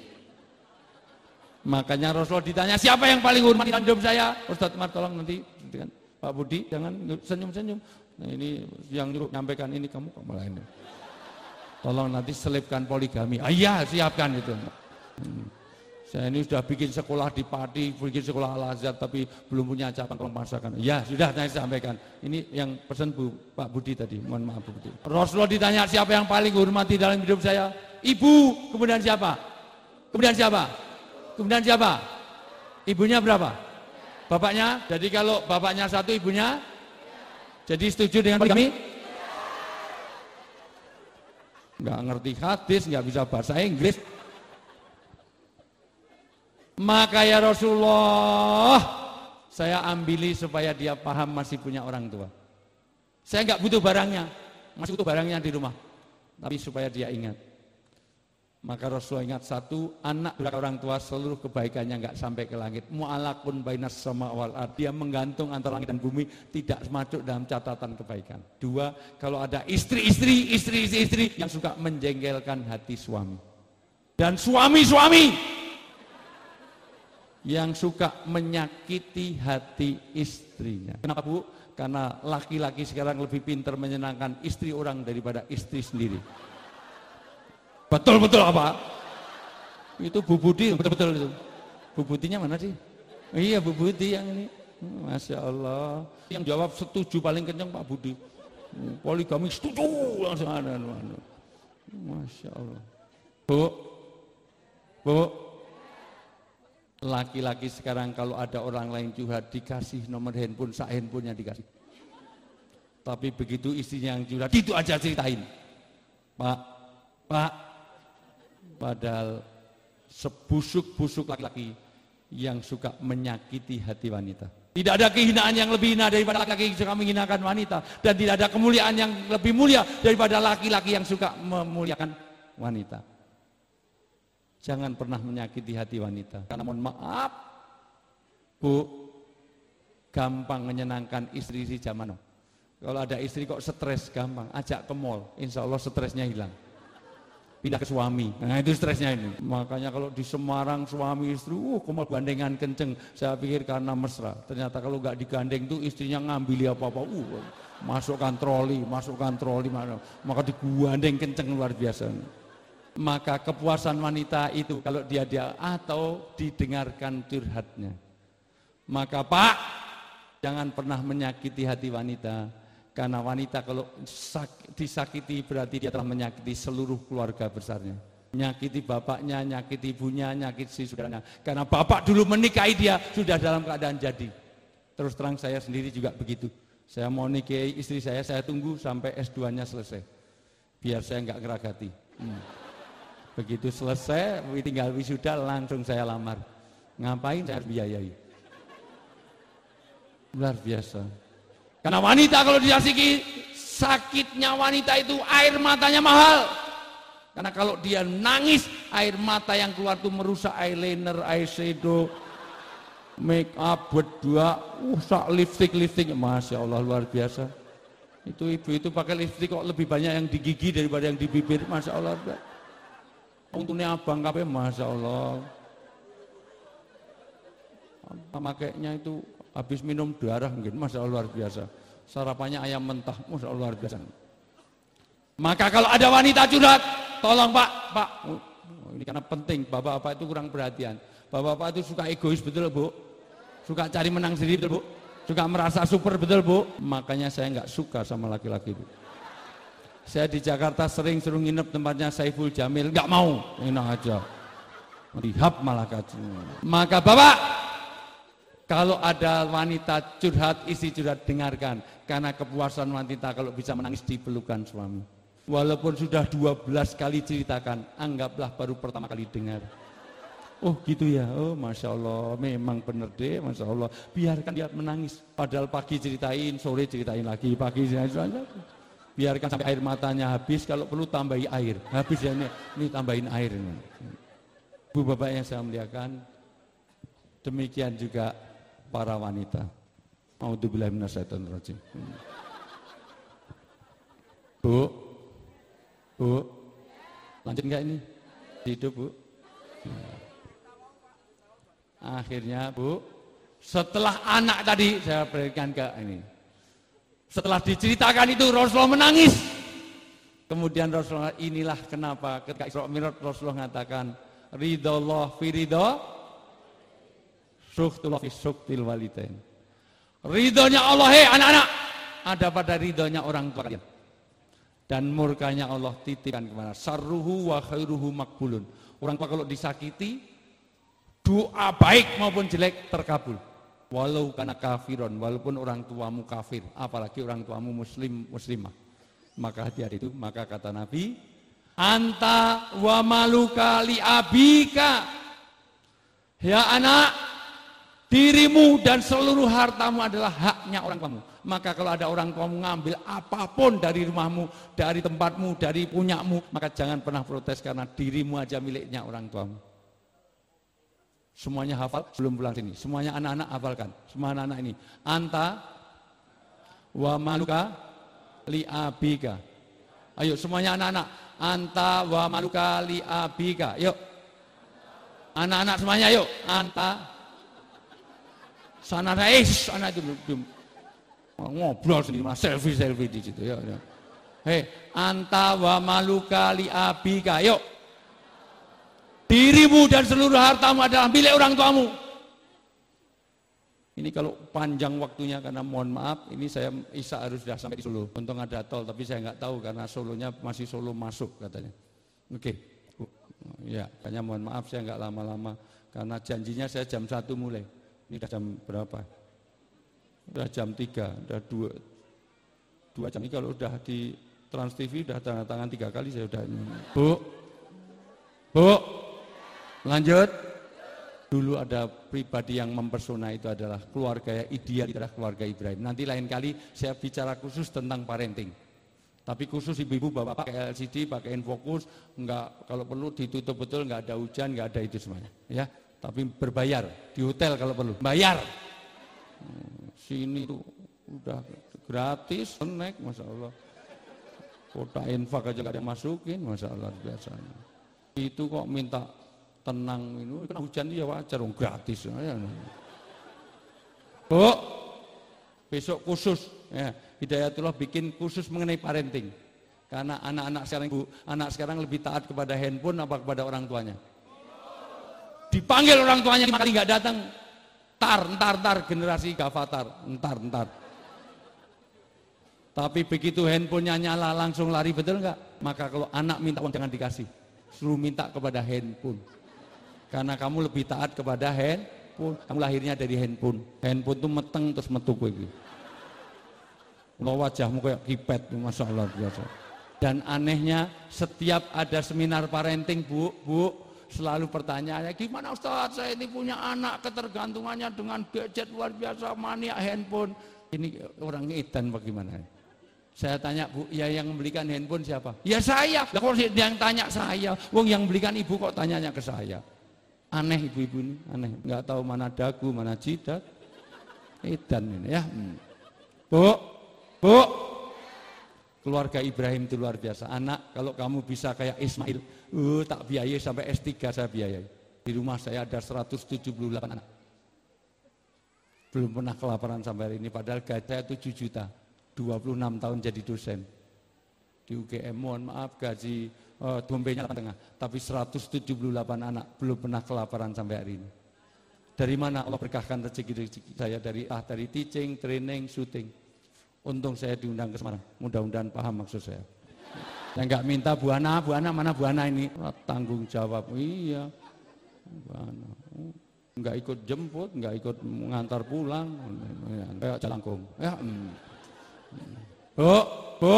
3. Makanya Rasulullah ditanya, siapa yang paling hormat dalam hidup saya? Ustadz Umar tolong nanti Pak Budi, jangan senyum-senyum. Nah ini yang nyuruh nyampaikan ini kamu kok malah ini. Tolong nanti selipkan poligami. Iya, siapkan itu. Saya ini sudah bikin sekolah di Pati, bikin sekolah Al-Azhar, tapi belum punya cabang masakan. Ya, sudah saya sampaikan. Ini yang pesan Pak Budi tadi. Mohon maaf Bu Budi. Rasulullah ditanya siapa yang paling hormati dalam hidup saya? Ibu, kemudian siapa? Kemudian siapa? Kemudian siapa? Ibunya berapa? Bapaknya, jadi kalau bapaknya 1, ibunya, jadi setuju dengan poligami? Nggak ngerti hadis, nggak bisa bahasa Inggris. Maka ya Rasulullah, saya ambili supaya dia paham masih punya orang tua. Saya nggak butuh barangnya, masih butuh barangnya di rumah, tapi supaya dia ingat. Maka Rasulullah ingat 1, anak durhaka orang tua seluruh kebaikannya nggak sampai ke langit. Mu'alakun bainas sama wal ard, dia menggantung antara langit dan bumi, tidak masuk dalam catatan kebaikan. 2, kalau ada istri-istri yang suka menjengkelkan hati suami. Dan suami-suami yang suka menyakiti hati istrinya. Kenapa Bu? Karena laki-laki sekarang lebih pintar menyenangkan istri orang daripada istri sendiri. Betul-betul apa? Itu Bu Budi, betul-betul itu. Bu Budinya mana sih? Iya Bu Budi yang ini. Masya Allah. Yang jawab setuju paling kencang Pak Budi. Poligami setuju langsung ada. Masya Allah. Bu, laki-laki sekarang kalau ada orang lain curhat dikasih nomor handphone, handphonenya dikasih. Tapi begitu istrinya yang curhat, itu aja ceritain. Pak. Padahal sebusuk-busuk laki-laki yang suka menyakiti hati wanita. Tidak ada kehinaan yang lebih hina daripada laki-laki yang suka menghinakan wanita. Dan tidak ada kemuliaan yang lebih mulia daripada laki-laki yang suka memuliakan wanita. Jangan pernah menyakiti hati wanita. Karena mohon maaf, Bu, gampang menyenangkan istri-istri zaman now. Kalau ada istri kok stres gampang, ajak ke mall, insya Allah stresnya hilang. pindah ke suami. Nah itu stresnya ini. Makanya kalau di Semarang suami istri, kemal gandengan kenceng. Saya pikir karena mesra. Ternyata kalau nggak digandeng tuh istrinya ngambil apa-apa. Masukkan troli, maka digandeng kenceng luar biasa. Maka kepuasan wanita itu kalau dia atau didengarkan curhatnya. Maka Pak, jangan pernah menyakiti hati wanita. Karena wanita kalau disakiti berarti dia telah menyakiti seluruh keluarga besarnya. Nyakiti bapaknya, nyakiti ibunya, nyakiti saudaranya. Karena bapak dulu menikahi dia sudah dalam keadaan jadi. Terus terang saya sendiri juga begitu. Saya mau nikahi istri saya tunggu sampai S2-nya selesai. Biar saya nggak ngeragati. Begitu selesai, tinggal wisuda langsung saya lamar. Ngapain saya harus biayai? Luar biasa. Karena wanita kalau disakiti, sakitnya wanita itu air matanya mahal. Karena kalau dia nangis, air mata yang keluar itu merusak eyeliner, eyeshadow, make up, berdua, sak lipstick, Masya Allah luar biasa. Itu ibu itu pakai lipstick kok lebih banyak yang di gigi daripada yang di bibir, Masya Allah. Untungnya abang kabeh, Masya Allah. Makainya itu habis minum darah mungkin, Masya Allah luar biasa. Sarapannya ayam mentah, Masya Allah luar biasa. Maka kalau ada wanita curhat, tolong Pak, ini karena penting, bapak-bapak itu kurang perhatian. Bapak-bapak itu suka egois, betul Bu? Suka cari menang sendiri, betul Bu? Suka merasa super, betul Bu? Makanya saya nggak suka sama laki-laki itu. Saya di Jakarta sering suruh nginep tempatnya Saiful Jamil, nggak mau, enak aja. Dihap malah kaji. Maka Bapak, kalau ada wanita curhat, isi curhat, dengarkan. Karena kepuasan wanita kalau bisa menangis di pelukan suami. Walaupun sudah 12 kali ceritakan, anggaplah baru pertama kali dengar. Oh gitu ya, oh Masya Allah, memang benar deh, Masya Allah. Biarkan dia menangis. Padahal pagi ceritain, sore ceritain lagi, pagi ceritain lagi. Biarkan sampai air matanya habis, kalau perlu tambahi air. Habis ya ini tambahin air. Bu Bapak yang saya muliakan, demikian juga para wanita. A'udzubillahi minasyaitonirrajim. Bu, lanjut nggak ini? Hidup Bu. Akhirnya Bu, setelah anak tadi saya berikan ke ini. Setelah diceritakan itu Rasulullah menangis. Kemudian Rasulullah, inilah kenapa ketika Isra Mi'raj Rasulullah mengatakan ridallah fi ridha, sukhtullah fi sukhtil walidain. Ridhonya Allah, hei anak-anak, ada pada ridhonya orang tua kalian. Dan murkanya Allah titipkan kemana? Sarruhu wa khairuhu makbulun. Orang tua kalau disakiti, doa baik maupun jelek terkabul. Walau karena kafiron, walaupun orang tuamu kafir, apalagi orang tuamu muslimah. Maka hati-hati itu, maka kata Nabi, anta wa maluka li abika. Ya anak, dirimu dan seluruh hartamu adalah haknya orang tuamu. Maka kalau ada orang tuamu ngambil apapun dari rumahmu, dari tempatmu, dari punyamu, maka jangan pernah protes karena dirimu aja miliknya orang tuamu. Semuanya hafal sebelum pulang sini. Semuanya anak-anak hafalkan. Semua anak-anak ini. Anta wa maluka li abika. Ayo semuanya anak-anak. Anta wa maluka li abika. Yuk. Anak-anak semuanya yuk. Anta. Sana anak itu belum ngobrol sendiri, selfie di situ. Yuk. Hei, anta wa maluka li abika. Yuk. Dirimu dan seluruh hartamu adalah milik orang tuamu. Ini kalau panjang waktunya karena mohon maaf, ini saya Isya harus sudah sampai di Solo. Untung ada tol, tapi saya nggak tahu karena Solonya masih Solo masuk katanya. Oke, ya, kayaknya mohon maaf saya nggak lama-lama karena janjinya saya jam 1 mulai. Ini udah jam berapa? Udah jam 3, udah 2 jam. Ini kalau udah di Trans TV udah tanda tangan 3 kali saya udah. Bu. Lanjut. Dulu ada pribadi yang mempesona itu adalah keluarga ideal, adalah keluarga Ibrahim. Nanti lain kali saya bicara khusus tentang parenting. Tapi khusus ibu-ibu, bapak pakai LCD, pakai Infocus, enggak, kalau perlu ditutup betul, enggak ada hujan, enggak ada itu semuanya. Ya, tapi berbayar di hotel kalau perlu. Bayar. Sini tuh udah gratis, snack, Masya Allah. Kota infak aja gak ada masukin, Masya Allah biasanya. Itu kok minta tenang ini, kena hujan ya wajar, gratis. Bu, besok khusus, ya, Hidayatullah bikin khusus mengenai parenting. Karena anak-anak sekarang, Bu, anak sekarang lebih taat kepada handphone apa kepada orang tuanya? Dipanggil orang tuanya 5 kali nggak datang, ntar generasi gavatar, ntar. Tapi begitu handphonenya nyala langsung lari, betul nggak? Maka kalau anak minta uang jangan dikasih, suruh minta kepada handphone. Karena kamu lebih taat kepada handphone, kamu lahirnya dari handphone. Handphone tuh meteng terus metu kowe iki. Lo wajahmu kayak kipet, Masya Allah biasa. Dan anehnya setiap ada seminar parenting, Bu, selalu pertanyaannya, gimana Ustaz, saya ini punya anak ketergantungannya dengan gadget luar biasa, maniak handphone. Ini orangnya edan bagaimana? Saya tanya, Bu, ya yang membelikan handphone siapa? Ya saya. Lah kok yang tanya saya? Wong yang belikan ibu kok tanyanya ke saya? Aneh ibu-ibu ini, aneh. Nggak tahu mana dagu, mana jidat. Edan ini ya. Bu, keluarga Ibrahim itu luar biasa. Anak, kalau kamu bisa kayak Ismail, tak biayai sampai S3 saya biayai. Di rumah saya ada 178 anak. Belum pernah kelaparan sampai hari ini, padahal gaji saya 7 juta. 26 tahun jadi dosen di UGM, mohon maaf gaji dompetnya tengah, tapi 178 anak belum pernah kelaparan sampai hari ini. Dari mana Allah berkahkan rezeki saya? Dari teaching, training, syuting. Untung saya diundang ke Semarang, mudah-mudahan paham maksud saya. Yang nggak minta buana mana buana ini? Tanggung jawab, iya. Buana. Nggak ikut jemput, nggak ikut mengantar pulang, kayak jalangkung. Ya. Bu,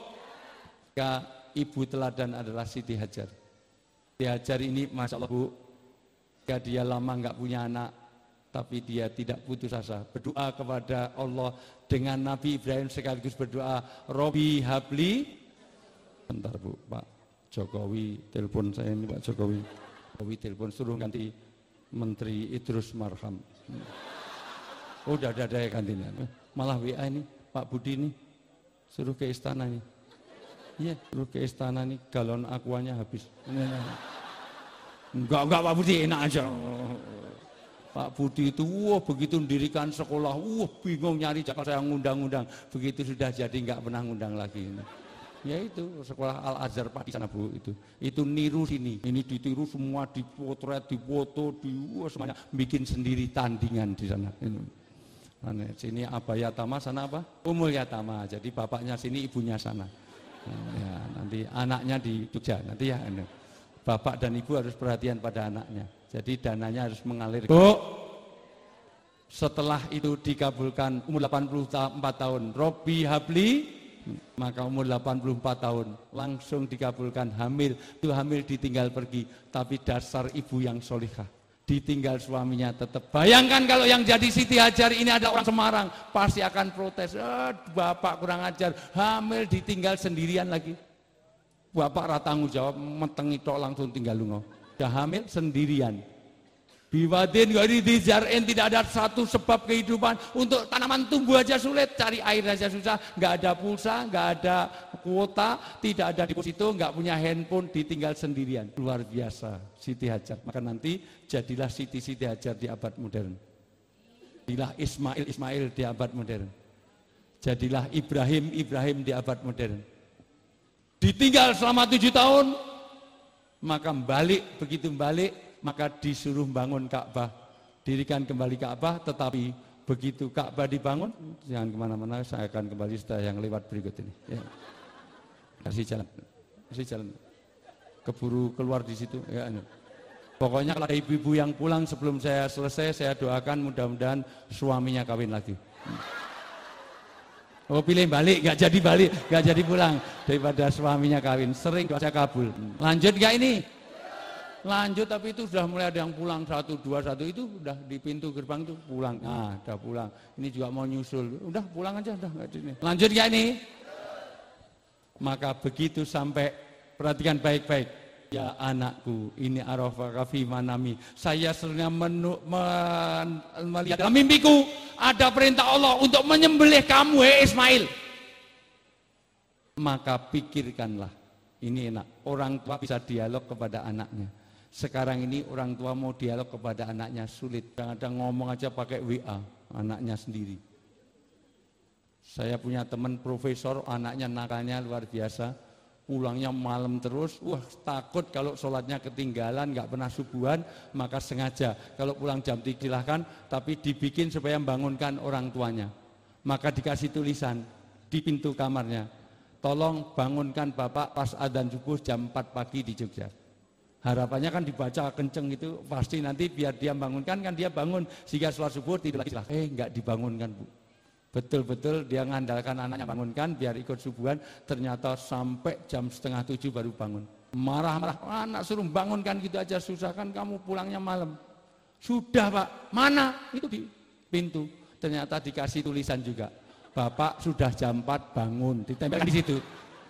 ya, ibu teladan adalah Siti Hajar. Siti Hajar ini, Masya Allah Bu, ya dia lama nggak punya anak, tapi dia tidak putus asa. Berdoa kepada Allah dengan Nabi Ibrahim sekaligus berdoa, Robi Habli. Bentar Bu, Pak Jokowi telepon saya ini, Pak Jokowi. Jokowi telepon suruh ganti Menteri Idrus Marham. Udah ada ya gantinya. Malah WA ini. Pak Budi nih, suruh ke istana nih. Iya, suruh ke istana nih, galon aquanya habis. Enggak Pak Budi, enak aja. Pak Budi itu, begitu mendirikan sekolah, bingung nyari Jakarta saya ngundang-undang. Begitu sudah jadi nggak pernah ngundang lagi. Ya itu, sekolah Al-Azhar Pak di sana Bu, itu niru sini. Ini ditiru semua, dipotret, dipoto, semuanya. Bikin sendiri tandingan di sana. Sini Abayatama, sana apa? Umul Yatama. Jadi bapaknya sini, ibunya sana. Ya, nanti anaknya di Jogja. Nanti ya, bapak dan ibu harus perhatian pada anaknya. Jadi dananya harus mengalir. Bu, setelah itu dikabulkan umur 84 tahun. Robi Habli, maka umur 84 tahun langsung dikabulkan hamil. Itu hamil ditinggal pergi. Tapi dasar ibu yang solihah. Ditinggal suaminya tetap. Bayangkan kalau yang jadi Siti Hajar ini adalah orang Semarang, pasti akan protes. Bapak kurang ajar, hamil ditinggal sendirian lagi. Bapak ratanggu jawab, metengi tok langsung tinggal lungo. Sudah hamil sendirian. Biwadin gari dijar'in, tidak ada satu sebab kehidupan. Untuk tanaman tumbuh aja sulit, cari air aja susah. Nggak ada pulsa, nggak ada kuota, tidak ada deposito, nggak punya handphone, ditinggal sendirian. Luar biasa Siti Hajar. Maka nanti jadilah Siti Hajar di abad modern. Jadilah Ismail di abad modern. Jadilah Ibrahim di abad modern. Ditinggal selama 7 tahun, maka begitu balik, maka disuruh bangun Ka'bah, dirikan kembali Ka'bah. Tetapi begitu Ka'bah dibangun, jangan kemana-mana, saya akan kembali setelah yang lewat berikut ini. Ya. Kasih jalan, keburu keluar di situ. Ya. Pokoknya kalau ada ibu-ibu yang pulang sebelum saya selesai, saya doakan mudah-mudahan suaminya kawin lagi. Oh pilih balik, gak jadi pulang daripada suaminya kawin. Sering doa saya kabul. Lanjut gak ini? Lanjut, tapi itu sudah mulai ada yang pulang 1, 2, 1 itu udah di pintu gerbang itu pulang. Nah, udah pulang. Ini juga mau nyusul. Udah pulang aja, udah enggak ini. Lanjut ya ini. Maka begitu sampai, perhatikan baik-baik. Ya anakku, ini arafaka fi manami. Saya sebenarnya melihat dalam mimpiku ada perintah Allah untuk menyembelih kamu, Ismail. maka pikirkanlah. Ini enak, orang tua bisa dialog kepada anaknya. Sekarang ini orang tua mau dialog kepada anaknya sulit. Kadang-kadang ngomong aja pakai WA, anaknya sendiri. Saya punya teman profesor, anaknya nakalnya luar biasa. Pulangnya malam terus, takut kalau sholatnya ketinggalan, nggak pernah subuhan, maka sengaja kalau pulang jam 3 silahkan, tapi dibikin supaya membangunkan orang tuanya. Maka dikasih tulisan di pintu kamarnya, tolong bangunkan bapak pas adzan subuh jam 4 pagi di Jogja. Harapannya kan dibaca kenceng itu, pasti nanti biar dia bangunkan, kan dia bangun, sehingga sholat subuh tidak lagi silahkan. Nggak dibangunkan, Bu. Betul-betul dia ngandalkan anaknya bangunkan biar ikut subuhan, ternyata sampai jam 6:30 baru bangun. Marah-marah, anak suruh bangunkan gitu aja susah, kan kamu pulangnya malam. Sudah Pak, mana? Itu di pintu. Ternyata dikasih tulisan juga, Bapak sudah jam 4 bangun, ditempelkan di situ.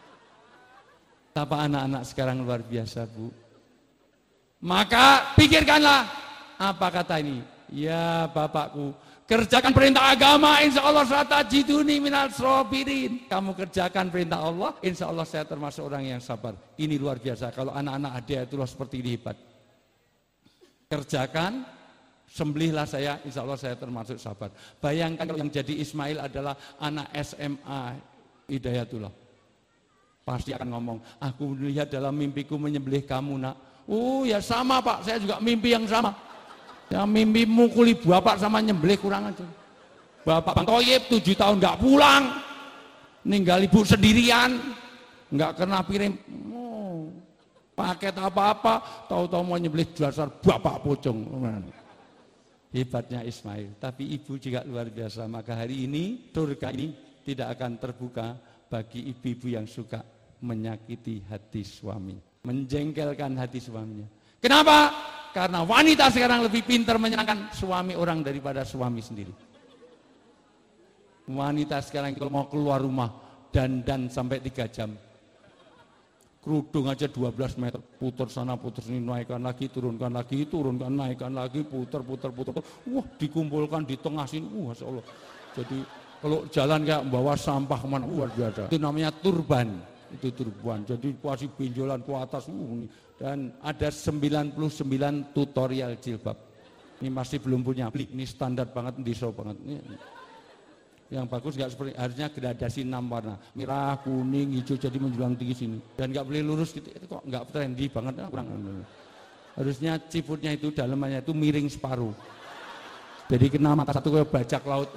Apa anak-anak sekarang luar biasa, Bu. Maka pikirkanlah, apa kata ini? Ya Bapakku, kerjakan perintah agama, insya Allah satajiduni minal sabirin. Kamu kerjakan perintah Allah, insya Allah saya termasuk orang yang sabar. Ini luar biasa, kalau anak-anak Hidayatullah seperti ini hebat. Kerjakan, sembelihlah saya, insya Allah saya termasuk sabar. Bayangkan kalau yang jadi Ismail adalah anak SMA Hidayatullah. Pasti akan ngomong, aku melihat dalam mimpiku menyembelih kamu nak. Oh ya sama Pak, saya juga mimpi yang sama. Ya mimpi mukuli bapak sama nyembelih kurang aja. Bapak Bang Toyib 7 tahun nggak pulang, ninggal ibu sendirian, nggak kena piring, paket apa-apa, tahu-tahu mau nyembelih dasar bapak pocong. Hebatnya Ismail, tapi ibu juga luar biasa. Maka hari ini surga ini tidak akan terbuka bagi ibu-ibu yang suka menyakiti hati suami, menjengkelkan hati suaminya. Kenapa? Karena wanita sekarang lebih pintar menyenangkan suami orang daripada suami sendiri. Wanita sekarang kalau mau keluar rumah dandan sampai 3 jam. Kerudung aja 12 meter, putar sana putar sini, naikkan lagi, turunkan lagi, naikkan lagi, putar. Wah, dikumpulkan di tengah sini. Masya Allah. Jadi kalau jalan kayak bawa sampah kemana, luar biasa. Itu namanya turban. Itu turban. Jadi pasti benjolan ke atas. Dan ada 99 tutorial jilbab. Ini masih belum punya, beli. Ini standar banget, diso banget. Ini. Yang bagus nggak seperti, harusnya gradasi 6 warna, merah, kuning, hijau, jadi menjulang tinggi sini. Dan nggak boleh lurus gitu, itu kok nggak trendy banget, kurang. Harusnya ciputnya itu dalamannya itu miring separuh. Jadi kena mata satu kayak bajak laut.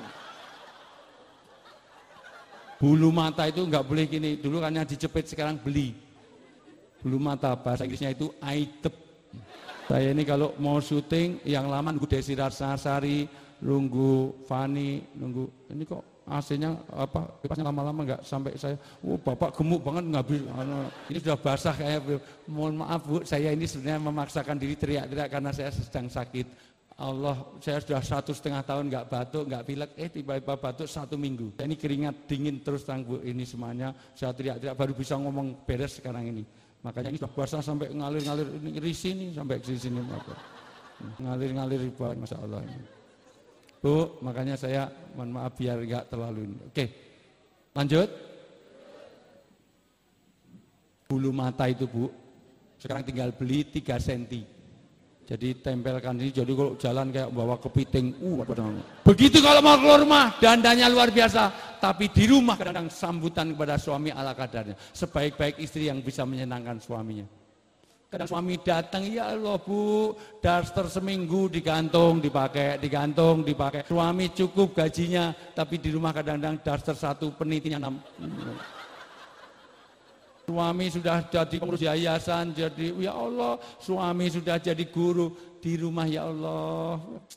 Bulu mata itu nggak boleh gini, dulu kan yang dijepit, sekarang beli. Bulu mata, bahasa Inggrisnya itu aitep. Saya ini kalau mau syuting yang lama nunggu Desi Ratnasari, nunggu Fani, nunggu ini kok AC-nya apa kipasnya lama-lama nggak sampai saya. Bapak gemuk banget nggak bisa. Ini sudah basah kayak. Mohon maaf Bu, saya ini sebenarnya memaksakan diri teriak-teriak karena saya sedang sakit. Allah, saya sudah 1,5 tahun nggak batuk, nggak pilek, tiba-tiba batuk 1 minggu. Saya ini keringat dingin terus Bu, ini semuanya. Saya teriak-teriak baru bisa ngomong beres sekarang ini. Makanya ini sudah basah sampai ngalir-ngalir, ini risi nih sampai ke sini. Ngalir-ngalir ribuan, Masya Allah. Bu, makanya saya mohon maaf biar nggak terlalu ini. Oke, lanjut. Bulu mata itu Bu, sekarang tinggal beli 3 cm. Jadi tempelkan ini, jadi kalau jalan kayak bawa kepiting. Begitu kalau mau keluar rumah, dandannya luar biasa. Tapi di rumah kadang-kadang sambutan kepada suami ala kadarnya. Sebaik-baik istri yang bisa menyenangkan suaminya. Kadang suami datang, ya Allah Bu, daster seminggu digantung, dipakai. Suami cukup gajinya, tapi di rumah kadang-kadang daster 1, penitinya 6. Suami sudah jadi pengurus yayasan, jadi ya Allah, suami sudah jadi guru di rumah, ya Allah.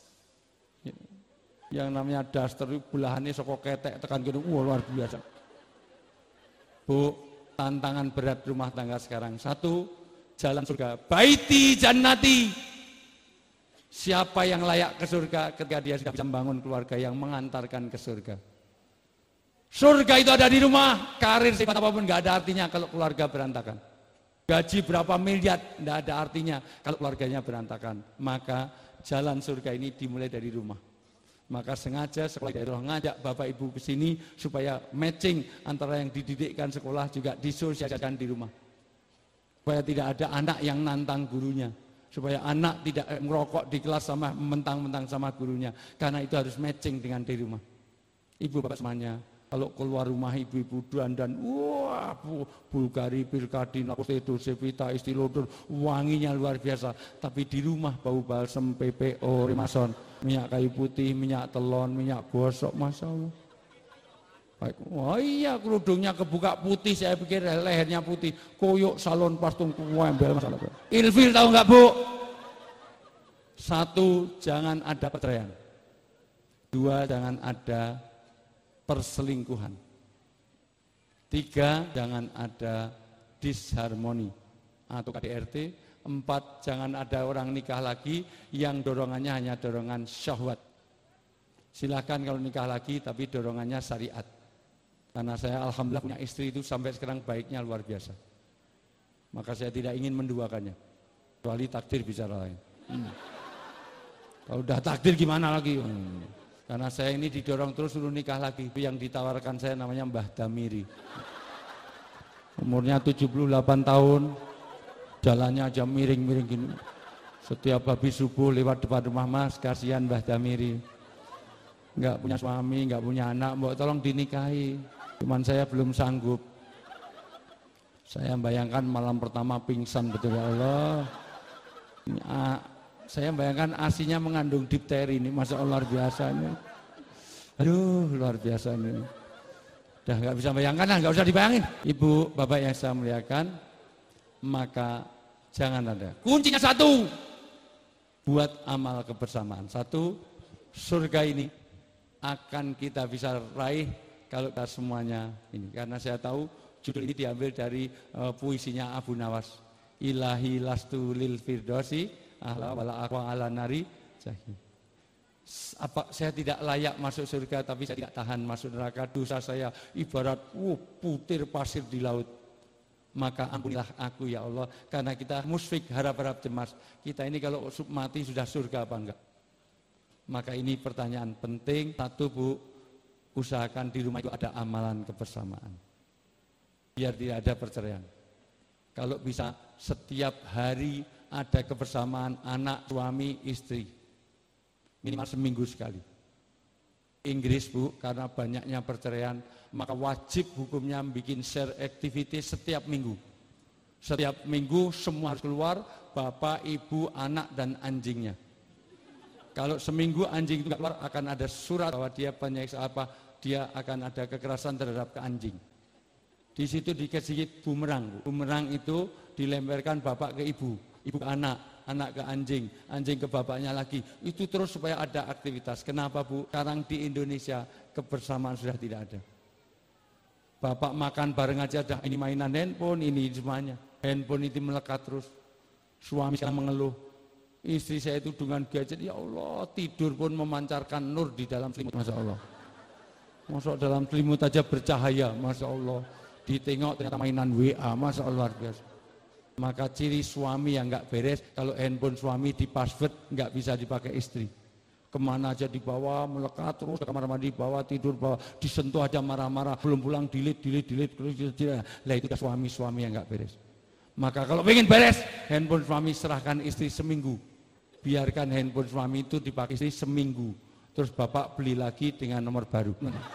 Yang namanya daster belahannya soko ketek tekan gitu, luar biasa. Bu, tantangan berat rumah tangga sekarang. 1, jalan surga. Baiti jannati. Siapa yang layak ke surga ketika dia sudah bisa membangun keluarga yang mengantarkan ke surga. Surga itu ada di rumah, karir sifat apapun nggak ada artinya kalau keluarga berantakan. Gaji berapa miliar nggak ada artinya kalau keluarganya berantakan. Maka jalan surga ini dimulai dari rumah. Maka sengaja sekolah daerah ngajak Bapak Ibu ke sini supaya matching antara yang dididikkan sekolah juga disosialisasikan di rumah. Supaya tidak ada anak yang nantang gurunya. Supaya anak tidak merokok di kelas sama mentang-mentang sama gurunya. Karena itu harus matching dengan di rumah. Ibu bapak semuanya, kalau keluar rumah ibu-ibu dandan, wah, Bulgari, Pilkadin, Kostedo, Sevita, Istilodor, wanginya luar biasa. Tapi di rumah bau balsem, PPO, Remason, minyak kayu putih, minyak telon, minyak gosok, Masya Allah. Baik. Wah iya, kerudungnya kebuka putih, saya pikir lehernya putih, koyok salon pastung wembel masalah. Ilfil tahu nggak Bu? 1, jangan ada perceraian. 2, jangan ada perselingkuhan. 3, jangan ada disharmoni atau KDRT. 4, jangan ada orang nikah lagi yang dorongannya hanya dorongan syahwat. Silakan kalau nikah lagi tapi dorongannya syariat. Karena saya alhamdulillah punya istri itu sampai sekarang baiknya luar biasa. Maka saya tidak ingin menduakannya. Kecuali takdir bicara lain. Kalau udah takdir gimana lagi? Karena saya ini didorong terus suruh nikah lagi. Yang ditawarkan saya namanya Mbah Damiri. Umurnya 78 tahun. Jalannya aja miring-miring gini. Setiap habis subuh lewat depan rumah Mas, kasihan Mbah Damiri. Enggak punya suami, enggak punya anak, mbok tolong dinikahi. Cuman saya belum sanggup. Saya bayangkan malam pertama pingsan betul ya Allah. Saya bayangkan asinya mengandung difteri ini, Masya Allah luar biasa ini. Aduh luar biasa ini. Udah nggak bisa bayangkan lah, nggak usah dibayangin. Ibu, bapak yang saya muliakan, maka jangan ada. Kuncinya 1, buat amal kebersamaan. 1, surga ini akan kita bisa raih kalau kita semuanya ini. Karena saya tahu judul ini diambil dari puisinya Abu Nawas. Ilahi lastu lil firdosi ahla wala aqwa ala nari jahim. Apa saya tidak layak masuk surga tapi saya tidak tahan masuk neraka. Dosa saya ibarat putir pasir di laut. Maka ampunilah aku ya Allah. Karena kita musfik, harap-harap cemas. Kita ini kalau mati sudah surga apa enggak? Maka ini pertanyaan penting. 1 Bu, usahakan di rumah itu ada amalan kebersamaan. Biar tidak ada perceraian. Kalau bisa setiap hari ada kebersamaan anak, suami, istri. Minimal seminggu sekali. Inggris Bu, karena banyaknya perceraian, maka wajib hukumnya bikin share activity setiap minggu. Setiap minggu semua harus keluar, bapak, ibu, anak, dan anjingnya. Kalau seminggu anjing itu keluar akan ada surat bahwa dia penyiksa apa, dia akan ada kekerasan terhadap ke anjing. Di situ dikasih bumerang. Bumerang itu dilemparkan bapak ke ibu, ibu ke anak, anak ke anjing, anjing ke bapaknya lagi. Itu terus supaya ada aktivitas. Kenapa Bu? Sekarang di Indonesia kebersamaan sudah tidak ada. Bapak makan bareng aja dah, ini mainan handphone, ini semuanya. Handphone itu melekat terus. Suami saya mengeluh. Istri saya itu dengan gadget, ya Allah, tidur pun memancarkan nur di dalam selimut, Masya Allah. Masuk dalam selimut aja bercahaya, Masya Allah. Ditengok ternyata mainan WA, Masya Allah luar biasa. Maka ciri suami yang nggak beres, kalau handphone suami di password nggak bisa dipakai istri. Kemana aja dibawa, melekat terus, ke kamar mandi bawa, tidur bawa, disentuh aja marah-marah, belum pulang delete. Lah itu suami-suami yang nggak beres. Maka kalau pengen beres, handphone suami serahkan istri seminggu. Biarkan handphone suami itu dipakai istri seminggu. Terus bapak beli lagi dengan nomor baru.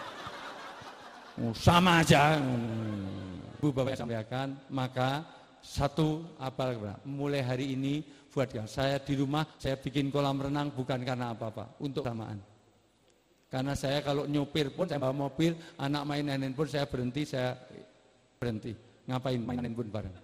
Sama aja. Bu bapak sampaikan, maka 1 apal, mulai hari ini buat saya di rumah, saya bikin kolam renang bukan karena apa-apa, untuk kebersamaan. Karena saya kalau nyopir pun, saya bawa mobil, anak main handphone, saya berhenti. Ngapain main handphone bareng?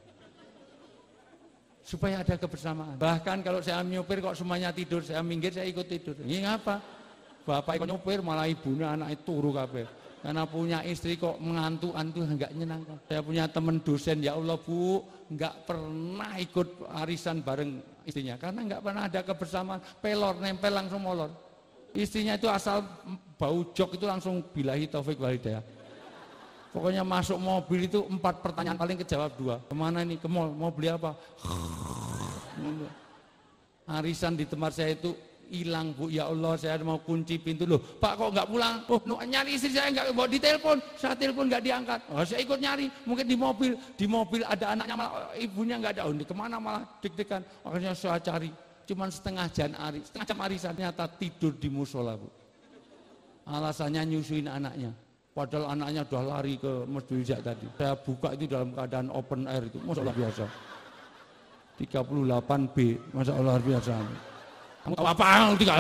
Supaya ada kebersamaan. Bahkan kalau saya nyopir kok semuanya tidur, saya minggir, saya ikut tidur. Ini apa? Bapak ikut nyopir, malah ibunya anak itu turu kabeh. Karena punya istri kok mengantuk-antuk, enggak nyenangkan. Saya punya teman dosen, ya Allah Bu, enggak pernah ikut arisan bareng istrinya. Karena enggak pernah ada kebersamaan, pelor, nempel langsung molor. Istrinya itu asal bau jok itu langsung billahi taufik walhidayah. Pokoknya masuk mobil itu 4 pertanyaan paling kejawab 2. Kemana ini? Ke mall, mau beli apa? Arisan di tempat saya itu hilang Bu, ya Allah saya mau kunci pintu loh. Pak kok nggak pulang? Oh nyari istri saya nggak bawa ditelepon, saya telepon nggak diangkat. Oh saya ikut nyari, mungkin di mobil ada anaknya malah ibunya nggak ada. Oh ini kemana malah deg-degan. Akhirnya saya cari, cuman setengah jam arisan ternyata tidur di musola Bu. Alasannya nyusuin anaknya. Padahal anaknya udah lari ke Masjid Ijak tadi. Saya buka itu dalam keadaan open air itu, masya Allah biasa. 38B, masya Allah biasa. Kamu tahu apa?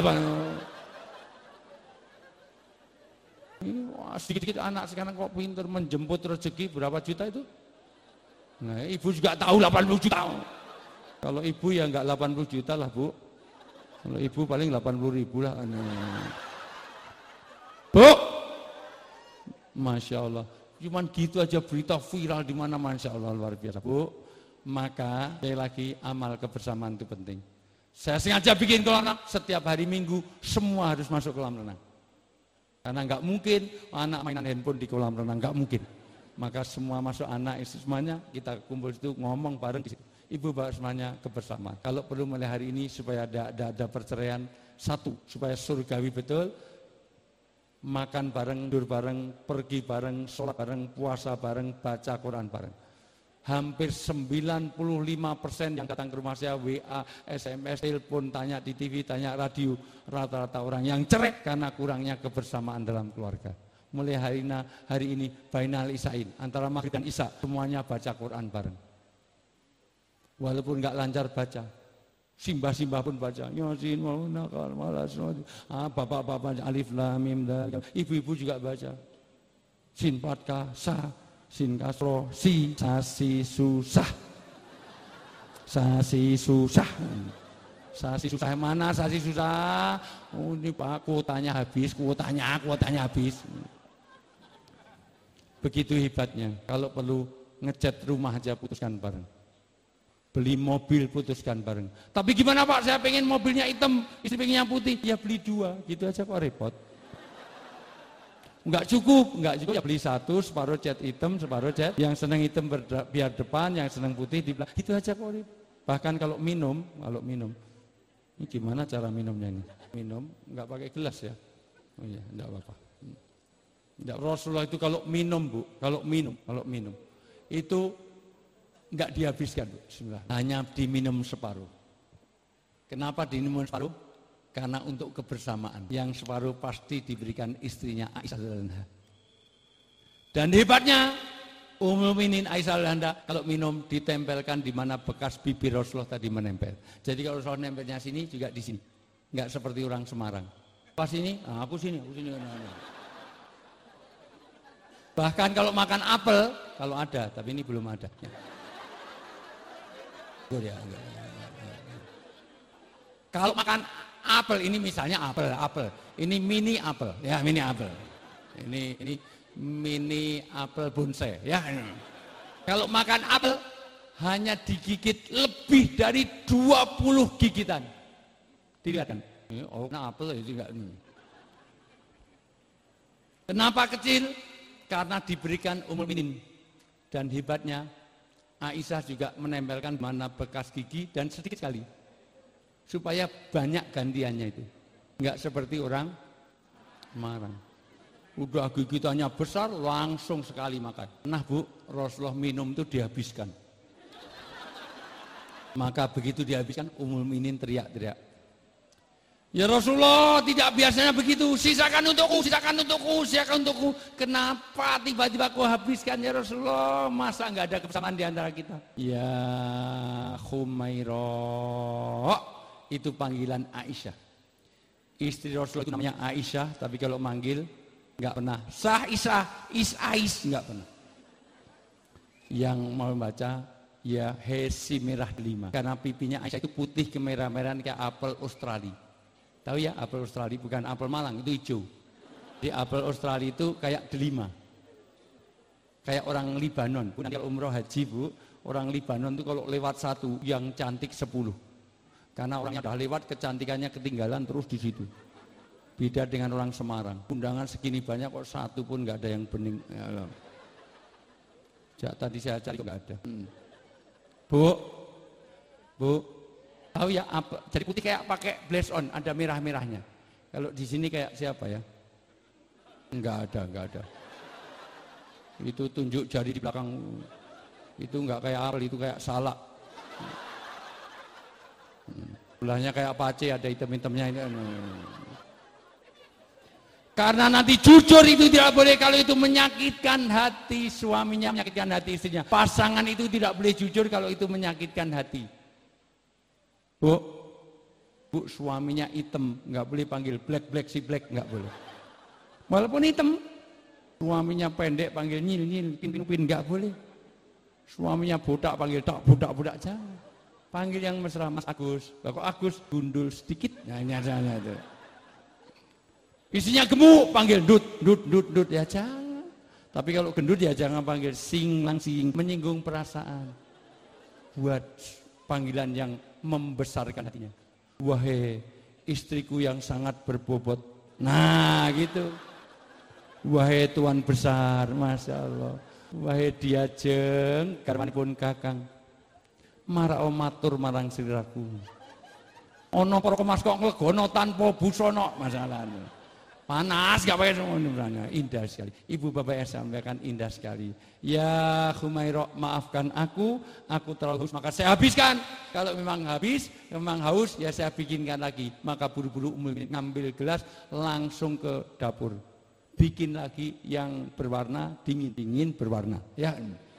38. Wah, sedikit-sedikit anak sekarang kok pinter menjemput rezeki berapa juta itu? Nah, ibu juga tahu 80 juta. Kalau ibu ya enggak 80 juta lah Bu. Kalau ibu paling 80.000 lah. Bu, Masya Allah, cuman gitu aja berita viral di mana, Masya Allah luar biasa Bu. Maka sekali lagi amal kebersamaan itu penting. Saya sengaja bikin kolam renang setiap hari Minggu, semua harus masuk kolam renang. Karena nggak mungkin anak mainan handphone di kolam renang, nggak mungkin. Maka semua masuk anak semuanya kita kumpul situ ngomong bareng di situ. Ibu bapak semuanya kebersamaan. Kalau perlu mulai hari ini supaya ada perceraian, satu supaya surgawi betul. Makan bareng, tidur bareng, pergi bareng, sholat bareng, puasa bareng, baca Quran bareng. Hampir 95% yang datang ke rumah saya WA, SMS, telepon, tanya di TV, tanya radio, rata-rata orang yang cerai karena kurangnya kebersamaan dalam keluarga. Mulai hari ini bainal isyain, antara maghrib dan isya semuanya baca Quran bareng. Walaupun nggak lancar baca, simbah-simbah pun baca. Yasin maunakal malas. Bapak-bapak alif lam mim dal. Ibu-ibu juga baca. Sin fathah sa, sin kasro si, sasi susah. Sasi susah. Sasi susah mana sasi susah? Oh ini Pak kuotanya habis, kuotanya habis. Begitu hebatnya. Kalau perlu ngecat rumah aja putuskan bareng. Beli mobil putuskan bareng. Tapi gimana Pak, saya pengen mobilnya hitam, istri pengennya putih. Ya beli dua, gitu aja kok repot. Enggak cukup ya beli satu, separuh cat hitam, separuh cat. Yang senang hitam biar depan, yang senang putih di belakang. Itu aja kok repot. Bahkan kalau minum, ini gimana cara minumnya ini? Minum, enggak pakai gelas ya? Oh iya, enggak apa-apa. Enggak, Rasulullah itu kalau minum Bu, kalau minum, itu enggak dihabiskan, bismillah. Hanya diminum separuh. Kenapa diminum separuh? Karena untuk kebersamaan. Yang separuh pasti diberikan istrinya Aisyah radhiyallahu. Dan hebatnya Ummul Mukminin Aisyah radhiyallahu kalau minum ditempelkan di mana bekas bibir Rasulullah tadi menempel. Jadi kalau Rasulullah nempelnya sini juga di sini. Enggak seperti orang Semarang. Pas ini, aku sini. Bahkan kalau makan apel, kalau ada, tapi ini belum ada. Kalau makan apel, ini misalnya apel, ini mini apel, ya mini apel. Ini mini apel bonsai, ya. Kalau makan apel hanya digigit lebih dari 20 gigitan. Dilihat kan? Oh, nah apel itu enggak. Kenapa kecil? Karena diberikan Ummul Mukminin. Dan hebatnya Aisyah juga menempelkan mana bekas gigi dan sedikit sekali. Supaya banyak gantiannya itu. Enggak seperti orang Semarang. Udah gigitannya besar langsung sekali makan. Nah Bu, Rasulullah minum itu dihabiskan. Maka begitu dihabiskan Ummul Mukminin teriak-teriak. Ya Rasulullah, tidak biasanya begitu. Sisakan untukku. Kenapa tiba-tiba kau habiskan ya Rasulullah? Masa nggak ada kebersamaan di antara kita? Ya Khumairah. Itu panggilan Aisyah. Istri Rasulullah itu namanya Aisyah, tapi kalau manggil nggak pernah Sah Isah, Is nggak pernah. Yang mau baca ya Hesi merah 5. Karena pipinya Aisyah itu putih kemerah-merahan kayak apel Australia. Tahu ya apel Australia, bukan apel Malang, itu hijau. Di apel Australia itu kayak delima. Kayak orang Libanon. Nanti kalau umroh haji Bu, orang Libanon itu kalau lewat satu, yang cantik 10. Karena orangnya udah lewat, kecantikannya ketinggalan terus di situ. Beda dengan orang Semarang. Undangan segini banyak kok satu pun nggak ada yang bening. Ya, tadi saya cari kok nggak ada. Bu, Tahu ya apa? Jadi putih kayak pakai blaze on, ada merah-merahnya. Kalau di sini kayak siapa ya? Enggak ada. Itu tunjuk jari di belakang. Itu enggak kayak apel, itu kayak salak. Belahnya kayak pace, ada hitam-hitamnya ini. Karena nanti jujur itu tidak boleh kalau itu menyakitkan hati suaminya, menyakitkan hati istrinya. Pasangan itu tidak boleh jujur kalau itu menyakitkan hati. Bu, suaminya hitam, nggak boleh panggil black si black, nggak boleh. Walaupun hitam, suaminya pendek panggil nyil, pin, nggak boleh. Suaminya botak panggil tak botak jangan. Panggil yang mesra, Mas Agus. Kok Agus gundul sedikit, nah ini asalnya itu. Isinya gemuk, panggil dut, ya jangan. Tapi kalau gendut ya jangan panggil sing, menyinggung perasaan. Buat panggilan yang membesarkan hatinya. Wahai istriku yang sangat berbobot. Nah gitu. Wahai tuan besar, Masya Allah. Wahai diajeng, karmanipun kakang. Marao matur marang sliraku. Ono para kemas kok nglegono tanpa busana masalahnya. Panas gak pakai semuanya, indah sekali. Ibu bapak yang sampaikan indah sekali. Ya Humairah, maafkan aku terlalu haus, maka saya habiskan. Kalau memang habis, memang haus, ya saya bikinkan lagi. Maka buru-buru ngambil gelas langsung ke dapur. Bikin lagi yang berwarna, dingin berwarna. Ya,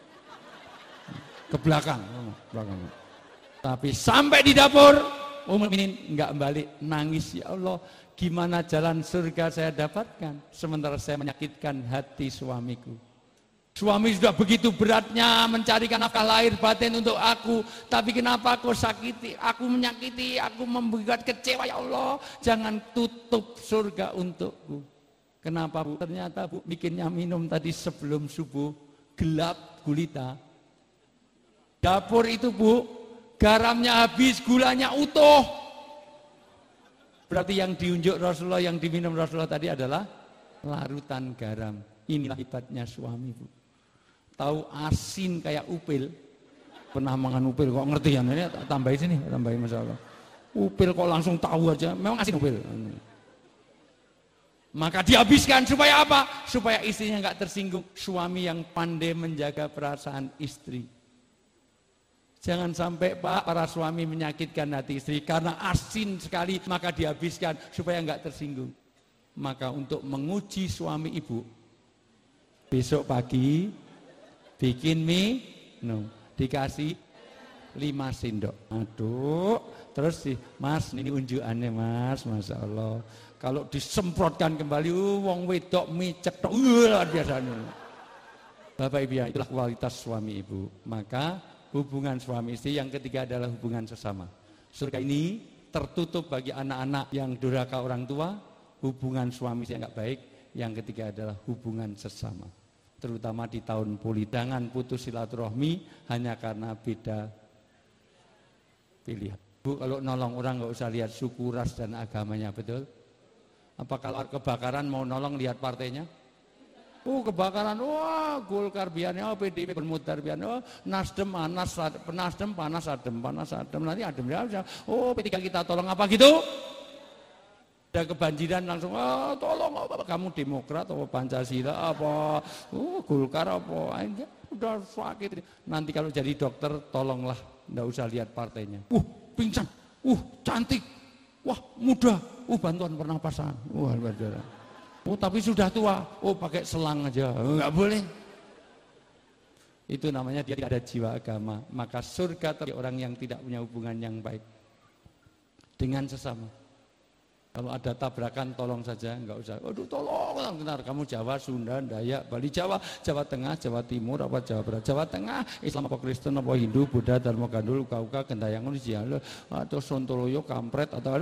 ke belakang. Tapi sampai di dapur, Ummul Mukminin enggak balik, nangis, ya Allah. Gimana jalan surga saya dapatkan sementara saya menyakitkan hati suamiku. Suami sudah begitu beratnya mencarikan nafkah lahir batin untuk aku, tapi kenapa aku sakiti, aku menyakiti, aku membuat kecewa, ya Allah. Jangan tutup surga untukku. Kenapa Bu? Ternyata Bu bikinnya minum tadi sebelum subuh gelap gulita. Dapur itu Bu, garamnya habis, gulanya utuh. Berarti yang diunjuk Rasulullah, yang diminum Rasulullah tadi adalah larutan garam. Inilah hebatnya suami Bu. Tahu asin kayak upil. Pernah makan upil kok ngerti ya? Ini tambahin sini, tambahin masalah. Upil kok langsung tahu aja, memang asin upil. Maka dihabiskan supaya apa? Supaya istrinya nggak tersinggung. Suami yang pandai menjaga perasaan istri. Jangan sampai Pak, para suami menyakitkan hati istri karena asin sekali, maka dihabiskan supaya enggak tersinggung. Maka untuk menguji suami ibu, besok pagi bikin mie, dikasih 5 sendok. Aduh, terus sih, Mas, ini unjukannya Mas, Masya Allah. Kalau disemprotkan kembali, wong wedok mie cetok, luar biasa. Bapak Ibu, itulah kualitas suami ibu. Maka hubungan suami istri yang ketiga adalah hubungan sesama. Surga ini tertutup bagi anak-anak yang durhaka orang tua, hubungan suami istri yang enggak baik. Yang ketiga adalah hubungan sesama. Terutama di tahun politik, jangan putus silaturahmi hanya karena beda pilihan. Bu, kalau nolong orang nggak usah lihat suku, ras dan agamanya, betul? Apa kalau kebakaran mau nolong lihat partainya? Kebakaran, wah Golkar biarnya, PDIP bermutar biarnya, Nasdem panas adem, nanti adem ya, P3 kita tolong apa gitu? Ada kebanjiran langsung, tolong apa, kamu Demokrat apa Pancasila apa, Golkar apa, udah sakit. Nanti kalau jadi dokter tolonglah, nggak usah lihat partainya. Pingsan, cantik, wah muda, bantuan pernapasan, luar biasa. Tapi sudah tua, pakai selang aja, nggak boleh. Itu namanya dia tidak ada jiwa agama. Maka surga bagi orang yang tidak punya hubungan yang baik dengan sesama. Kalau ada tabrakan tolong saja, nggak usah. Aduh tolong, benar. Kamu Jawa, Sunda, Dayak, Bali, Jawa Tengah, Jawa Timur, apa Jawa Barat, Jawa Tengah, Islam apa Kristen apa Hindu, Buddha, Dharma Gandul, Kauka, Gendayangan, Jialo, atau Sontoloyo, Kampret, atau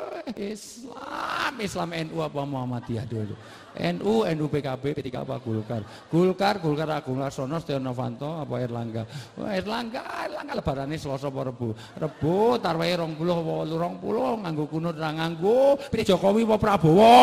Islam NU apa Muhammadiyah dulu. NU PKB, P3 apa Golkar Agung Laksono, Setia Novanto apa Erlangga. Erlangga lebarane Selasa apa Rebo tarwehe 20 nganggo kunut ra nganggo. Jokowi apa Prabowo.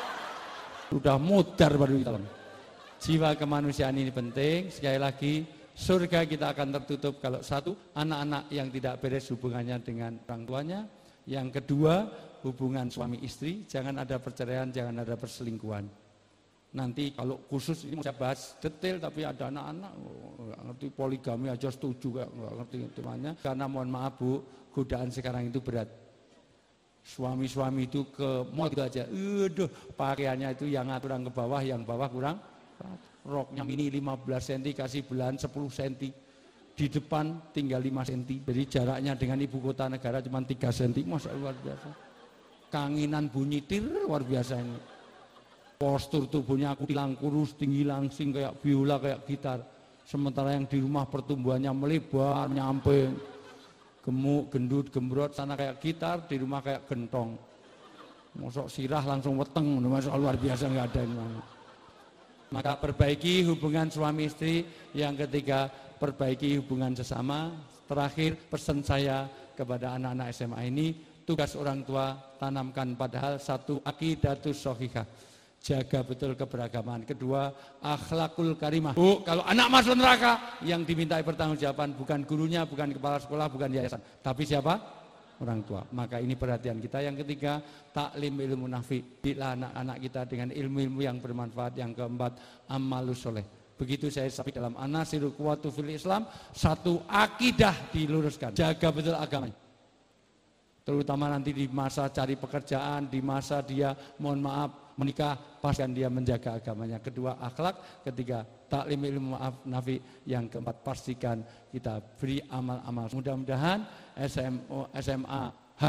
Sudah mudar baru kita. Jiwa kemanusiaan ini penting. Sekali lagi surga kita akan tertutup kalau satu, anak-anak yang tidak beres hubungannya dengan orang tuanya. Yang kedua, hubungan suami istri, jangan ada perceraian, jangan ada perselingkuhan. Nanti kalau khusus ini saya bahas detail, tapi ada anak-anak nggak ngerti poligami aja setuju, nggak ngerti temannya. Karena mohon maaf Bu, godaan sekarang itu berat. Suami-suami itu ke mall gitu aja, pakaiannya itu yang kurang ke bawah, yang bawah kurang. Roknya mini 15 cm, kasih belahan 10 cm. Di depan tinggal 5 cm. Jadi jaraknya dengan ibu kota negara cuma 3 cm. Masa luar biasa. Kanginan bunyi tir luar biasa ini. Postur tubuhnya kutilang kurus, tinggi langsing kayak biola, kayak gitar. Sementara yang di rumah pertumbuhannya melebar, nyampe. Gemuk, gendut, gembrot, sana kayak gitar, di rumah kayak gentong. Mosok sirah langsung weteng, masa luar biasa nggak ada yang mana. Maka perbaiki hubungan suami istri. Yang ketiga, perbaiki hubungan sesama. Terakhir, pesan saya kepada anak-anak SMA ini, tugas orang tua tanamkan padahal satu, aqidatus shahihah, jaga betul keberagaman. Kedua, akhlakul karimah. Bu, kalau anak masuk neraka, yang dimintai pertanggungjawaban bukan gurunya, bukan kepala sekolah, bukan yayasan, tapi siapa? Orang tua. Maka ini perhatian kita. Yang ketiga, taklim ilmu nafi. Didilah anak-anak kita dengan ilmu-ilmu yang bermanfaat. Yang keempat, amalus soleh. Begitu saya sampaikan dalam Anasirul Quwwatu fil Islam, satu, akidah diluruskan, jaga betul agamanya. Terutama nanti di masa cari pekerjaan, di masa dia mohon maaf menikah, pastikan dia menjaga agamanya. Kedua, akhlak. Ketiga, taklim ilmu nafi. Yang keempat, pastikan kita beri amal-amal. Mudah-mudahan SMA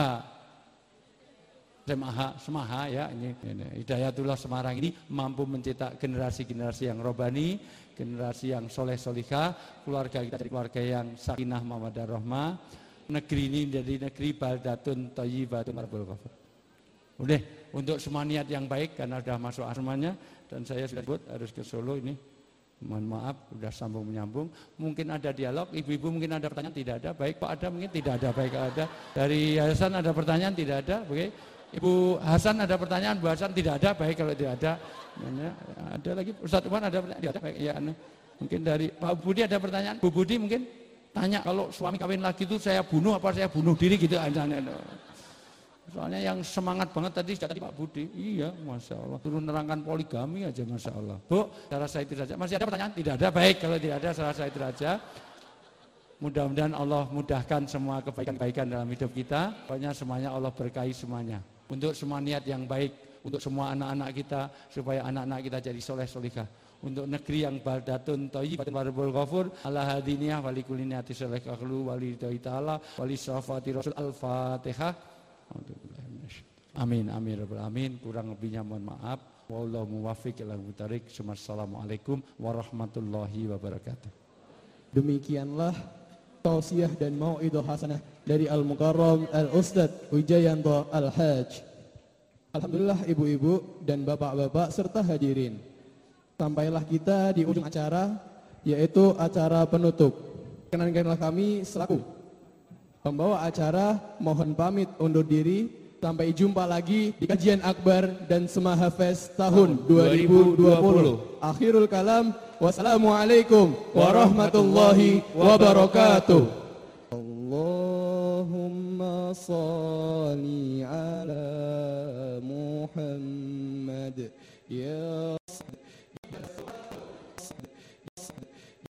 Semaha ya, ini Hidayatullah Semarang ini mampu mencetak generasi-generasi yang robani, generasi yang soleh solihah, keluarga kita jadi keluarga yang sakinah mawaddah rahmah. Negeri ini menjadi negeri baldatun thayyibatun marbul ghafur. Udah, untuk semua niat yang baik karena sudah masuk asrama-nya dan saya sudah harus ke Solo ini. Mohon maaf, sudah sambung menyambung. Mungkin ada dialog, ibu-ibu mungkin ada pertanyaan, tidak ada. Baik Pak, ada mungkin tidak ada. Baik ada. Dari Hasan ada pertanyaan, tidak ada. Oke. Ibu Hasan ada pertanyaan, Bu Hasan tidak ada. Baik kalau tidak ada. Ada lagi Ustadz Umar ada pertanyaan, tidak ada. Baik ya. Mungkin dari Pak Budi ada pertanyaan. Bu Budi mungkin tanya kalau suami kawin lagi itu saya bunuh apa saya bunuh diri gitu. Soalnya yang semangat banget tadi Pak Budi. Iya, Masya Allah. Turun nerangkan poligami aja, Masya Allah. Bu, saya rasa itu saja. Masih ada pertanyaan? Tidak ada. Baik, kalau tidak ada, saya rasa itu saja. Mudah-mudahan Allah mudahkan semua kebaikan-kebaikan dalam hidup kita. Pokoknya semuanya Allah berkahi semuanya. Untuk semua niat yang baik, untuk semua anak-anak kita, supaya anak-anak kita jadi soleh solihah. Untuk negeri yang baldatun thayyibatun marbul ghafur, ala hadiniyah wali kulli niati soleh akhlu wali ta'ala wali syafati rasul al-fatihah. Amin amin rabbal alamin. Kurang lebihnya mohon maaf. Wallahu muwaffiq ila hutarik. Assalamualaikum warahmatullahi wabarakatuh. Demikianlah tausiah dan mau'idhah hasanah dari Al-Mukarram Al-Ustadz Wijayanto Al-Hajj. Alhamdulillah ibu-ibu dan bapak-bapak serta hadirin. Sampailah kita di ujung acara, yaitu acara penutup. Kenankanlah kami selaku pembawa acara, mohon pamit undur diri. Sampai jumpa lagi di kajian akbar dan Semaha Fest tahun 2020. Akhirul kalam, wassalamualaikum warahmatullahi wabarakatuh. Allahumma salli ala Muhammad ya